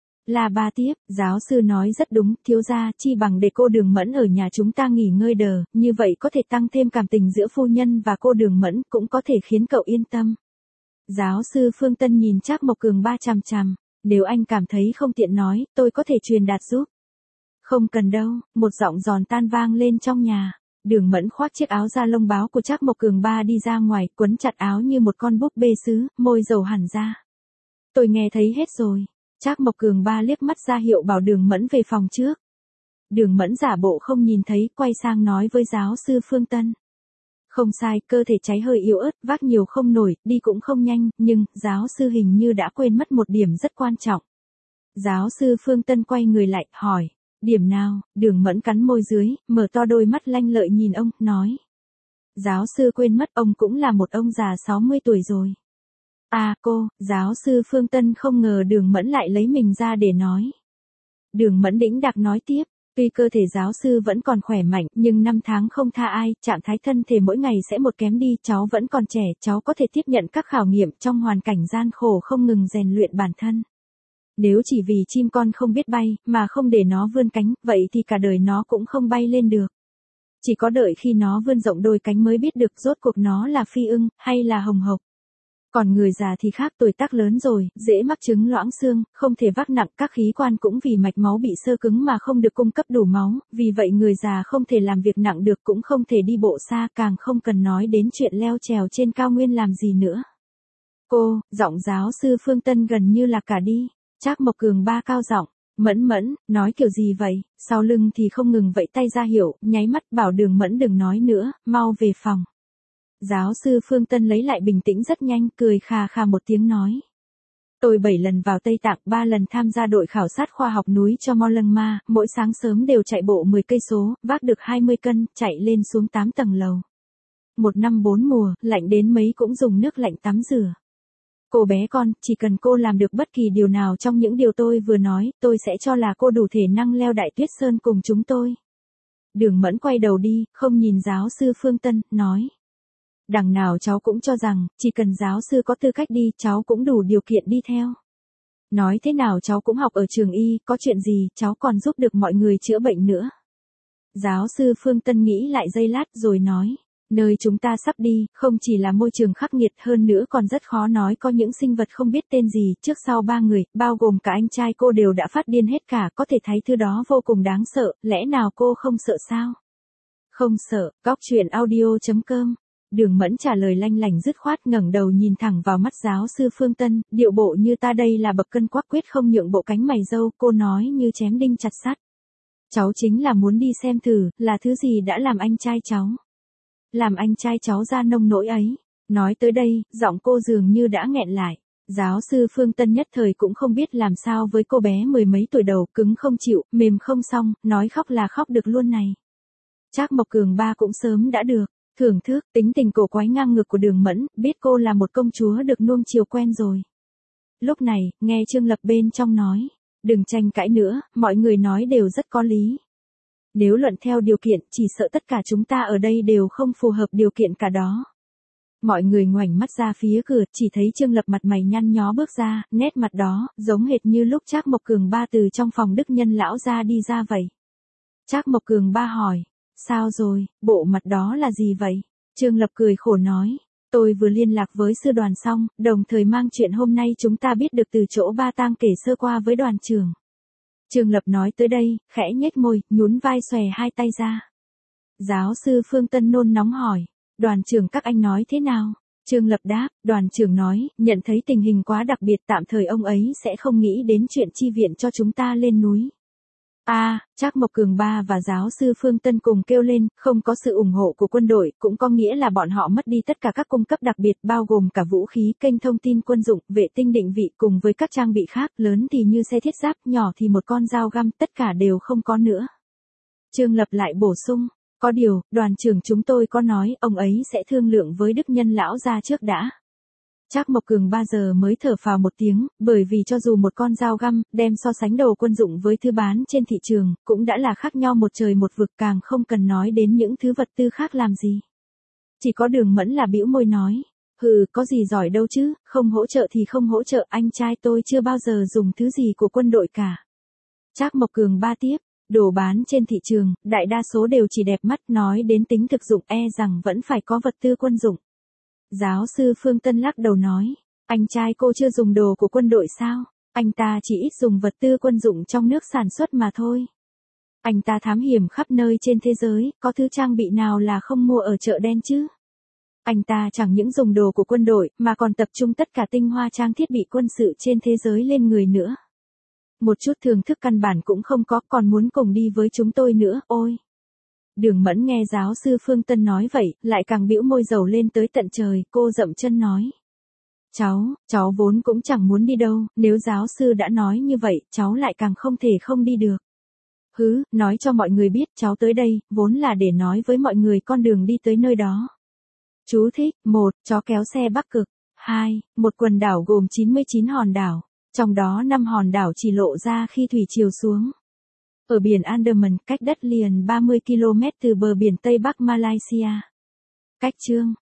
La Ba tiếp, giáo sư nói rất đúng, thiếu gia, chi bằng để cô Đường Mẫn ở nhà chúng ta nghỉ ngơi đờ, như vậy có thể tăng thêm cảm tình giữa phu nhân và cô Đường Mẫn, cũng có thể khiến cậu yên tâm. Giáo sư Phương Tân nhìn Trác Mộc Cường Ba chằm chằm. Nếu anh cảm thấy không tiện nói, tôi có thể truyền đạt giúp. Không cần đâu, một giọng giòn tan vang lên trong nhà. Đường Mẫn khoác chiếc áo da lông báo của Trác Mộc Cường Ba đi ra ngoài, quấn chặt áo như một con búp bê sứ, môi dầu hẳn ra. Tôi nghe thấy hết rồi. Trác Mộc Cường Ba liếc mắt ra hiệu bảo Đường Mẫn về phòng trước. Đường Mẫn giả bộ không nhìn thấy, quay sang nói với giáo sư Phương Tân. Không sai, cơ thể cháy hơi yếu ớt, vác nhiều không nổi, đi cũng không nhanh, nhưng, giáo sư hình như đã quên mất một điểm rất quan trọng. Giáo sư Phương Tân quay người lại, hỏi, điểm nào? Đường Mẫn cắn môi dưới, mở to đôi mắt lanh lợi nhìn ông, nói. Giáo sư quên mất, ông cũng là một ông già 60 tuổi rồi. À, cô, giáo sư Phương Tân không ngờ Đường Mẫn lại lấy mình ra để nói. Đường Mẫn đĩnh đạc nói tiếp. Tuy cơ thể giáo sư vẫn còn khỏe mạnh, nhưng năm tháng không tha ai, trạng thái thân thể mỗi ngày sẽ một kém đi, cháu vẫn còn trẻ, cháu có thể tiếp nhận các khảo nghiệm trong hoàn cảnh gian khổ không ngừng rèn luyện bản thân. Nếu chỉ vì chim con không biết bay, mà không để nó vươn cánh, vậy thì cả đời nó cũng không bay lên được. Chỉ có đợi khi nó vươn rộng đôi cánh mới biết được rốt cuộc nó là phi ưng, hay là hồng hộc. Còn người già thì khác, tuổi tác lớn rồi, dễ mắc chứng loãng xương, không thể vác nặng, các khí quan cũng vì mạch máu bị xơ cứng mà không được cung cấp đủ máu, vì vậy người già không thể làm việc nặng được, cũng không thể đi bộ xa, càng không cần nói đến chuyện leo trèo trên cao nguyên làm gì nữa. Cô, giọng giáo sư Phương Tân gần như là cả đi. Trác Mộc Cường Ba cao giọng, Mẫn, nói kiểu gì vậy? Sau lưng thì không ngừng vẫy tay ra hiệu, nháy mắt bảo Đường Mẫn đừng nói nữa, mau về phòng. Giáo sư Phương Tân lấy lại bình tĩnh rất nhanh, cười khà khà một tiếng nói. Tôi 7 lần vào Tây Tạng, 3 lần tham gia đội khảo sát khoa học núi cho Mollema, mỗi sáng sớm đều chạy bộ 10 cây số, vác được 20 cân, chạy lên xuống 8 tầng lầu. Một năm 4 mùa, lạnh đến mấy cũng dùng nước lạnh tắm rửa. Cô bé con, chỉ cần cô làm được bất kỳ điều nào trong những điều tôi vừa nói, tôi sẽ cho là cô đủ thể năng leo Đại Tuyết Sơn cùng chúng tôi. Đường Mẫn quay đầu đi, không nhìn giáo sư Phương Tân, nói. Đằng nào cháu cũng cho rằng, chỉ cần giáo sư có tư cách đi, cháu cũng đủ điều kiện đi theo. Nói thế nào cháu cũng học ở trường y, có chuyện gì, cháu còn giúp được mọi người chữa bệnh nữa. Giáo sư Phương Tân nghĩ lại giây lát rồi nói, nơi chúng ta sắp đi, không chỉ là môi trường khắc nghiệt hơn nữa còn rất khó nói, có những sinh vật không biết tên gì, trước sau 3 người, bao gồm cả anh trai cô đều đã phát điên hết cả, có thể thấy thứ đó vô cùng đáng sợ, lẽ nào cô không sợ sao? Không sợ, Góc Chuyện Audio.com. Đường Mẫn trả lời lanh lảnh dứt khoát, ngẩng đầu nhìn thẳng vào mắt giáo sư Phương Tân, điệu bộ như ta đây là bậc cân quắc quyết không nhượng bộ cánh mày râu, cô nói như chém đinh chặt sắt. Cháu chính là muốn đi xem thử, là thứ gì đã làm anh trai cháu. Làm anh trai cháu ra nông nỗi ấy. Nói tới đây, giọng cô dường như đã nghẹn lại. Giáo sư Phương Tân nhất thời cũng không biết làm sao với cô bé mười mấy tuổi đầu, cứng không chịu, mềm không xong, nói khóc là khóc được luôn này. Trác Mộc Cường ba cũng sớm đã được thưởng thức tính tình cổ quái ngang ngược của Đường Mẫn, biết cô là một công chúa được nuông chiều quen rồi. Lúc này, nghe Trương Lập bên trong nói, đừng tranh cãi nữa, mọi người nói đều rất có lý. Nếu luận theo điều kiện, chỉ sợ tất cả chúng ta ở đây đều không phù hợp điều kiện cả đó. Mọi người ngoảnh mắt ra phía cửa, chỉ thấy Trương Lập mặt mày nhăn nhó bước ra, nét mặt đó, giống hệt như lúc Trác Mộc Cường ba từ trong phòng Đức Nhân lão ra đi ra vậy. Trác Mộc Cường ba hỏi, sao rồi, bộ mặt đó là gì vậy? Trương Lập cười khổ nói, tôi vừa liên lạc với sư đoàn xong, đồng thời mang chuyện hôm nay chúng ta biết được từ chỗ Ba Tang kể sơ qua với đoàn trưởng. Trương Lập nói tới đây, khẽ nhếch môi, nhún vai xòe hai tay ra. Giáo sư Phương Tân nôn nóng hỏi, đoàn trưởng các anh nói thế nào? Trương Lập đáp, đoàn trưởng nói, nhận thấy tình hình quá đặc biệt, tạm thời ông ấy sẽ không nghĩ đến chuyện chi viện cho chúng ta lên núi. Trác Mộc Cường ba và giáo sư Phương Tân cùng kêu lên, không có sự ủng hộ của quân đội, cũng có nghĩa là bọn họ mất đi tất cả các cung cấp đặc biệt, bao gồm cả vũ khí, kênh thông tin quân dụng, vệ tinh định vị cùng với các trang bị khác, lớn thì như xe thiết giáp, nhỏ thì một con dao găm, tất cả đều không có nữa. Trương Lập lại bổ sung, có điều, đoàn trưởng chúng tôi có nói, ông ấy sẽ thương lượng với Đức Nhân lão ra trước đã. Trác Mộc Cường 3 giờ mới thở phào một tiếng, bởi vì cho dù một con dao găm, đem so sánh đồ quân dụng với thứ bán trên thị trường, cũng đã là khác nhau một trời một vực, càng không cần nói đến những thứ vật tư khác làm gì. Chỉ có Đường Mẫn là bĩu môi nói, có gì giỏi đâu chứ, không hỗ trợ thì không hỗ trợ, anh trai tôi chưa bao giờ dùng thứ gì của quân đội cả. Trác Mộc Cường ba tiếp, đồ bán trên thị trường, đại đa số đều chỉ đẹp mắt, nói đến tính thực dụng rằng vẫn phải có vật tư quân dụng. Giáo sư Phương Tân lắc đầu nói, anh trai cô chưa dùng đồ của quân đội sao? Anh ta chỉ ít dùng vật tư quân dụng trong nước sản xuất mà thôi. Anh ta thám hiểm khắp nơi trên thế giới, có thứ trang bị nào là không mua ở chợ đen chứ? Anh ta chẳng những dùng đồ của quân đội, mà còn tập trung tất cả tinh hoa trang thiết bị quân sự trên thế giới lên người nữa. Một chút thưởng thức căn bản cũng không có, còn muốn cùng đi với chúng tôi nữa, ôi! Đường Mẫn nghe giáo sư Phương Tân nói vậy, lại càng bĩu môi dầu lên tới tận trời, cô dậm chân nói. Cháu vốn cũng chẳng muốn đi đâu, nếu giáo sư đã nói như vậy, cháu lại càng không thể không đi được. Nói cho mọi người biết cháu tới đây, vốn là để nói với mọi người con đường đi tới nơi đó. Chú thích, 1, chó kéo xe Bắc Cực, 2, một quần đảo gồm 99 hòn đảo, trong đó 5 hòn đảo chỉ lộ ra khi thủy triều xuống. Ở biển Andaman, cách đất liền 30 km từ bờ biển Tây Bắc Malaysia. Cách chương